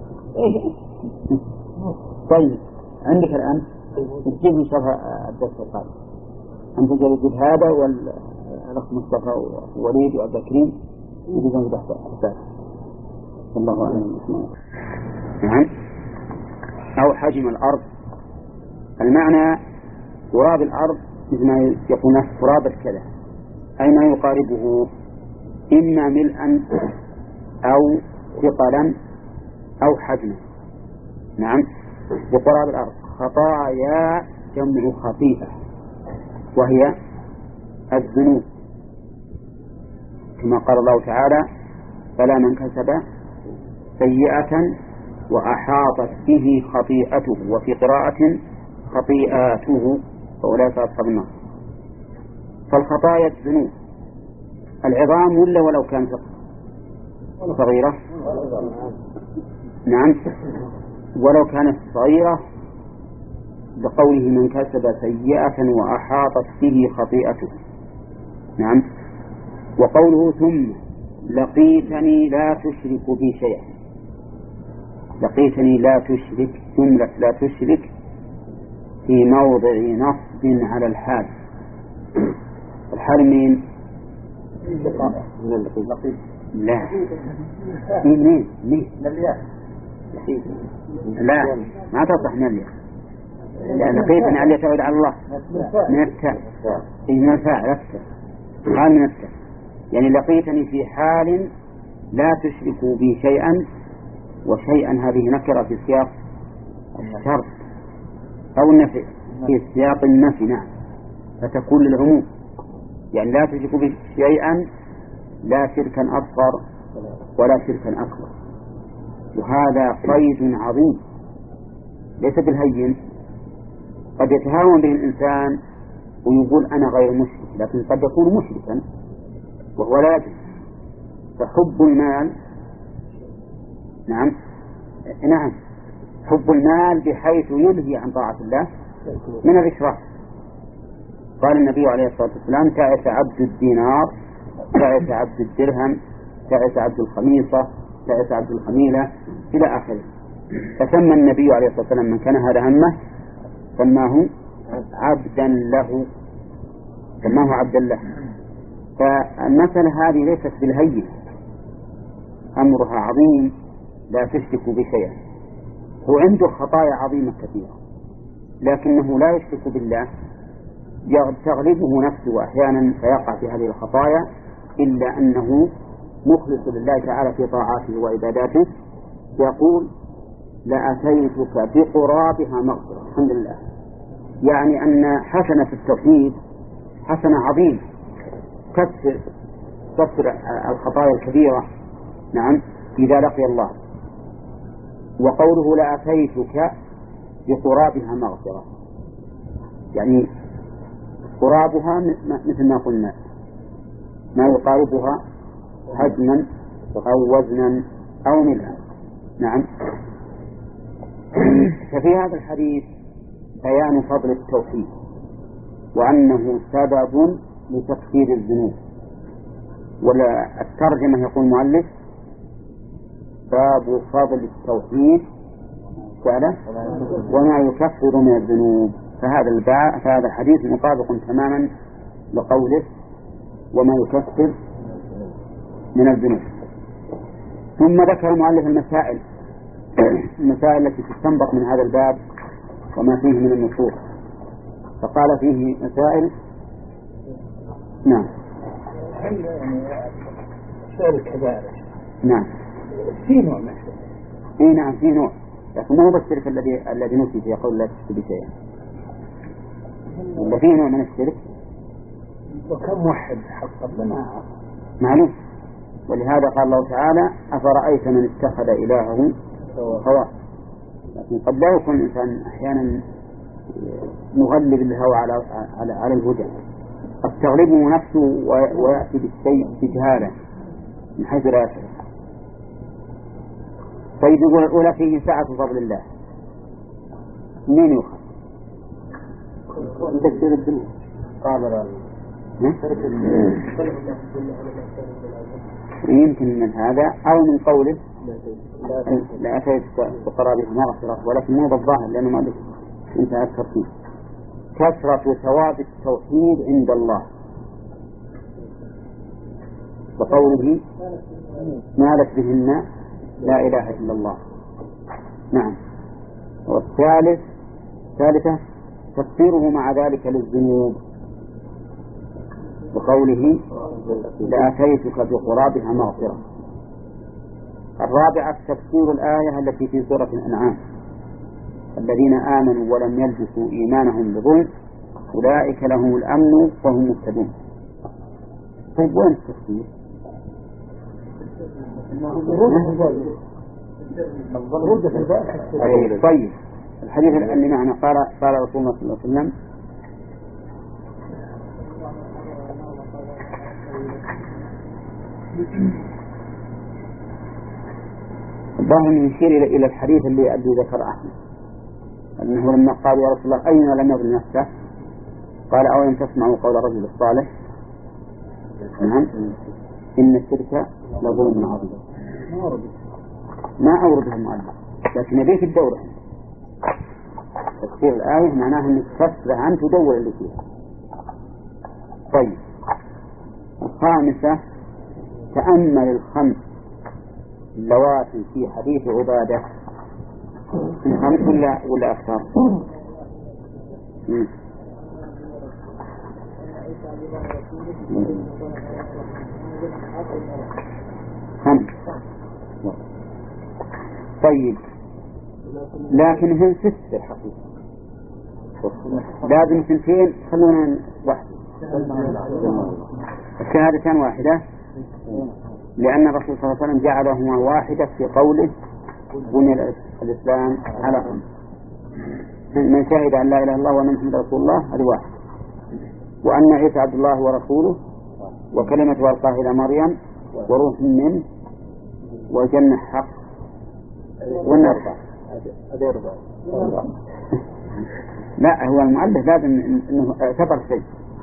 طيب عندك الآن تجيب إن شاء الله الدرس القادم. أنت جاي هذا والأخ مصطفى ووليد وعبد الكريم يجيبون بحث أحساس. الله أعلم. نعم. أو حجم الأرض. المعنى تراب الأرض مثل ما يقولون تراب الكلى، أي ما يقاربه إما ملءا أو ثقلا أو حجما. نعم. وتراب الأرض خطايا جمع خطيئة وهي الذنوب، كما قال الله تعالى فلا من كسب سيئة وأحاطت به خطيئته، وفي قراءة خطيئاته فأولئك أصحاب النار. فالخطايا الذنوب العظام ولا ولو كانت صغيرة؟ نعم ولو كانت صغيرة، بقوله من كسب سيئة وأحاطت به خطيئته. نعم. وقوله ثم لقيتني لا تشرك بي شيئا، لقيتني لا تشرك، جملة لا تشرك في موضع نصب على الحال. الحال مين؟ لا مين مين لا ما تصح نليا، لأن لقيتني علي تعود على الله من التاء، من الفاعل أكثر قال من التاء، يعني لقيتني في حال لا تشركوا بي شيئا، وشيئا هذه نكرة في سياق الشرط أو النفي، في سياق النفي. نعم. فتكون للعموم، يعني لا تشركوا بي شيئا، لا شركا أصغر ولا شركا أكبر. وهذا قيد عظيم ليس بالهين. قد يتهاون به الإنسان ويقول أنا غير مشرك، لكن قد يكون مشركا وهو لا يدري. فحب المال نعم نعم حب المال بحيث يلهي عن طاعة الله من الإشراك. قال النبي عليه الصلاة والسلام تعس عبد الدينار، تعس عبد الدرهم، تعس عبد الخميصة، تعس عبد الخميلة إلى آخره. فسمى النبي عليه الصلاة والسلام من كان هذا همه سماه عبدا له، سماه عبدا له. فالمسألة هذه ليست بالهين، أمرها عظيم لا تشرك بشيء. هو عنده خطايا عظيمة كثيرة لكنه لا يشرك بالله، تغلبه نفسه أحيانا فيقع في هذه الخطايا، إلا أنه مخلص لله تعالى في طاعاته وعباداته. يقول لأتيتك بقرابها مغفرة. الحمد لله، يعني أن حسنة التوحيد حسنة عظيمة تكسر تكسر الخطايا الكبيرة. نعم إذا لقي الله. وقوله لأتيتك بقرابها مغفرة، يعني قرابها مثل ما قلنا ما يقاربها حجما أو وزنا أو ملءا. نعم. ففي هذا الحديث بيان فضل التوحيد وأنه سبب لتكفير الذنوب. ولا الترجمة يقول المؤلف باب فضل التوحيد وما يكفر من الذنوب. فهذا الباب فهذا الحديث مطابق تماما لقوله وما يكفر من الذنوب. ثم ذكر المؤلف المسائل المسائل التي تستنبط من هذا الباب وما فيه من النصوص، فقال فيه مسائل. نعم. سؤال الكبائر. نعم. في نوع من الشرك. اي نعم في نوع، لكن ما هو بالشرك الذي الذي نفي في قول لا تشرك بشيء، ولا في نوع من الشرك. وكم موحد حق ربنا معلوم. ولهذا قال الله تعالى أفرأيت من اتخذ إلهه هواه. لكن قد لا يكون الإنسان أحيانا مغلب الهوى على على على الهدى، قد تغلبه نفسه ويأتي بالشيء بجهالة من حيث لا يشعر. طيب يقول الأولى فيه سعة فضل الله. مين يؤخذ؟ تكثير الدنيا. قال يمكن من هذا أو من قوله لا أتيت بقرابها مغفرة، ولكن مو بالظاهر لأنه ما انتهى الترتيب. كثرة ثواب التوحيد عند الله، وقوله نالت بهن لا إله إلا الله. نعم. والثالث ثالثة تكفيره مع ذلك للذنوب، وقوله لآتيتك بقرابها مغفرة. الرابعة تفسير الآية التي في سورة الأنعام الذين آمنوا ولم يلبسوا إيمانهم بظلم أولئك لهم الأمن وهم مهتدون. طيب وين التفسير؟ طيب الحديث اللي معنا قال قال رسول الله صلى الله عليه وسلم الظاهر يشير إلى الحديث اللي أبي ذكر أحمد أنه لما قال يا رسول الله أين لم يظلم نفسه قال أولم تسمعوا قول الرجل الصالح نعم إن الشرك لظلم عظيم. ما أورده المؤلف لكن نبيه في الدورة. تفسير الآية معناه أنك تفسر عن تدور اللي فيها. طيب الخامسة تأمل الخمس اللواتي في حديث عبادة. الخمس ولا ولا أكثر؟ خمس. طيب لكن هم ست الحقيقة، لازم سنتين خلونا واحدة الشهادتان واحدة، لأن الرسول صلى الله عليه وسلم جعلهما واحدة في قوله بني الإسلام على خمس. من شهد أن لا إله إلا الله وأن محمدا رسول الله هذه واحد، وأن عيسى عبد الله ورسوله وكلمة ألقاها إلى مريم وروح منه وجنة حق والنار. لا هو المؤلف لازم إنه اعتبر شيء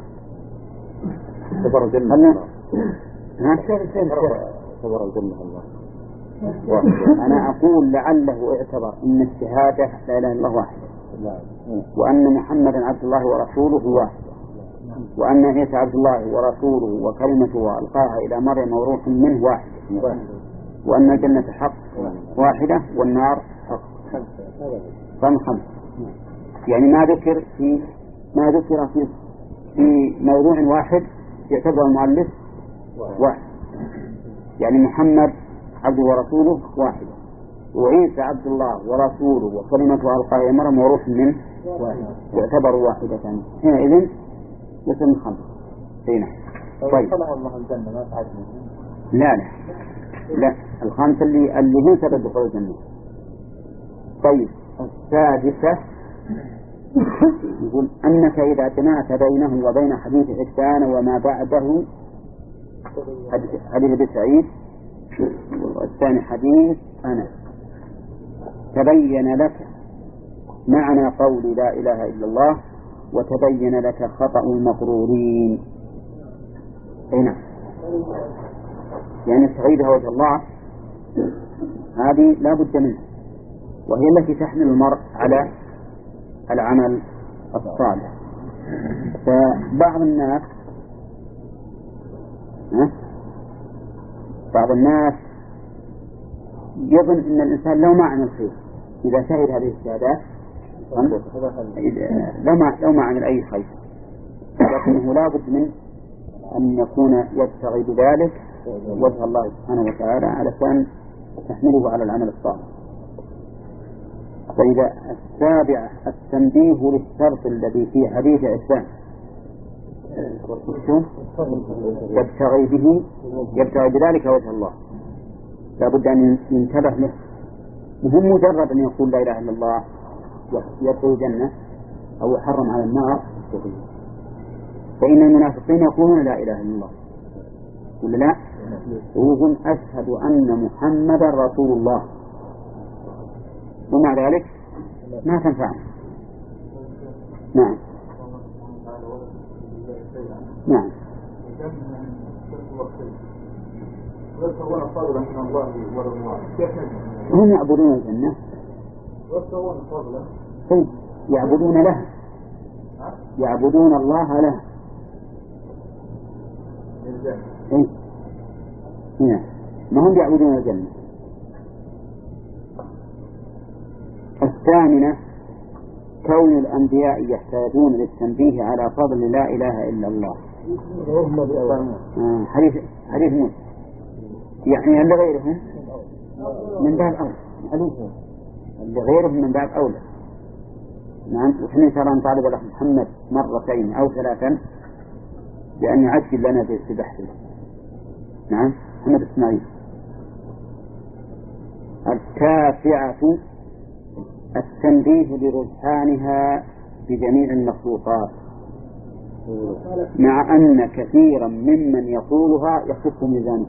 اعتبر الجنة ها اعتبر الجنة الله. أنا أقول لعله اعتبر إن الشهادة لا إله إلا الله واحدة، وأن محمدا عبد الله ورسوله واحد، وأن عيسى عبد الله ورسوله وكلمته ألقاها إلى مريم وروح منه واحد، وأن الجنة حق واحدة والنار حق. فهم خمس، يعني ما ذكر في ما ذكر في في موضوع واحد يعتبر المؤلف واحد، يعني محمد عبده ورسوله واحد، وعيسى عبد الله ورسوله وكلمته ألقاها إلى مريم وروح منه يعتبر واحدة. حينئذ يسمى خمس. هنا طيب لا لا لا الخمسة اللي اللي هي سبب دخول الجنة. طيب السادسة يقول أنك إذا جمعت بينه وبين حديث حسان وما بعده حديث أبي سعيد والثاني حديث أنا تبين لك معنى قول لا إله إلا الله وتبين لك خطأ المغرورين. هنا يعني سعيدها وجه الله هذه لا بد منها، وهي التي تحمل المرء على العمل الصالح. فبعض الناس بعض الناس يظن أن الإنسان لو ما عمل خير إذا شهد هذه الشهادات لو ما لو ما عمل أي خير، لكنه لا بد من أن يكون يبتغي بذلك وجه الله سبحانه وتعالى علشان تحمله على العمل الصالح. فإذا السابعة التنبيه للشرط الذي في حديث عثمان يبتغي به يبتغي بذلك وجه الله، لا بد أن ينتبه له. مهم مجرد أن يقول لا إله إلا الله يدخل الجنة أو يحرم على النار، فإن المنافقين يقولون لا إله إلا الله ولا لا؟ وهم أشهد أن محمدا رسول الله، ومع ذلك ما تنفع. نعم نعم يستوون فضلا من الله ورضوانه كيف نجد؟ هم يعبدون الجنة يستوون فضلا طيب يعبدون له يعبدون الله له للجنة إيه هنا ما هم يعبدون الجنة. الثامنة كون الأنبياء يحتاجون للتنبيه على فضل لا إله إلا الله. آه حديث حديث موسى يعني اللي غيرهم من باب أولى اللي غيرهم من باب أولى. نعم وحنا إن شاء الله نطالب الأخ محمد مرتين أو ثلاثا بأن يعجل لنا في بحثه. نعم محمد إسماعيل. التاسعة التنبيه لرجحانها بجميع المخلوقات مع أن كثيرا ممن يقولها يخف ميزانه.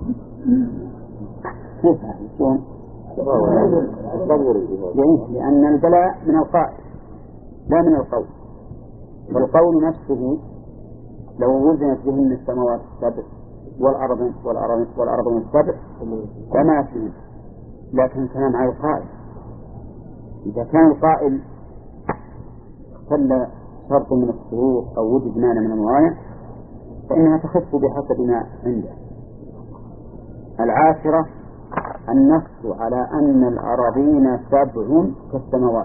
لأن البلاء من القائل لا من القول. والقول نفسه لو وزنت بهن السماوات السبع والأرض والأرض والأرض السبع فما فيه. لكن كلام على القائل إذا كان القائل اختل شرط من الشروط أو وجد مانع من الموانع فإنها تخف بحسب ما عنده. العاشرة النص على أن الأراضين سبع كالسماوات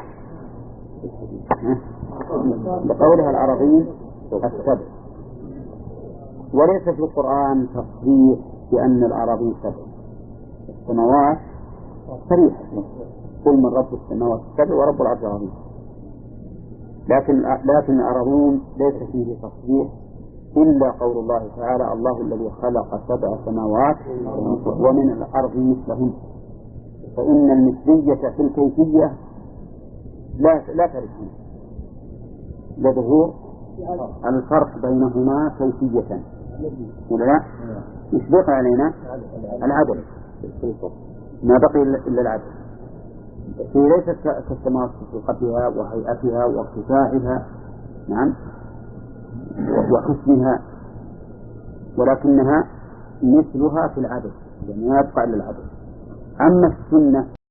بقولها الأراضين السبع وليس في القرآن تصريح بأن الأراضين سبع. السماوات صريح قل من رب السماوات السبع ورب العرش العظيم. لكن لكن الأراضين ليس فيه تصريح إلا قول الله تعالى الله الذي خلق سبع سماوات ومن الأرض مثلهن. فإن المثلية في الكيفية لا لا ترد هنا لظهور الفرق بينهما كيفية ولا لا يسبق علينا العدل ما بقي إلا العدل. هي ليست كالسماوات في خلقتها وهيئتها وارتفاعها نعم وحسنها ولكنها مثلها في العدل يعني يبقى إلا العدل. أما السنة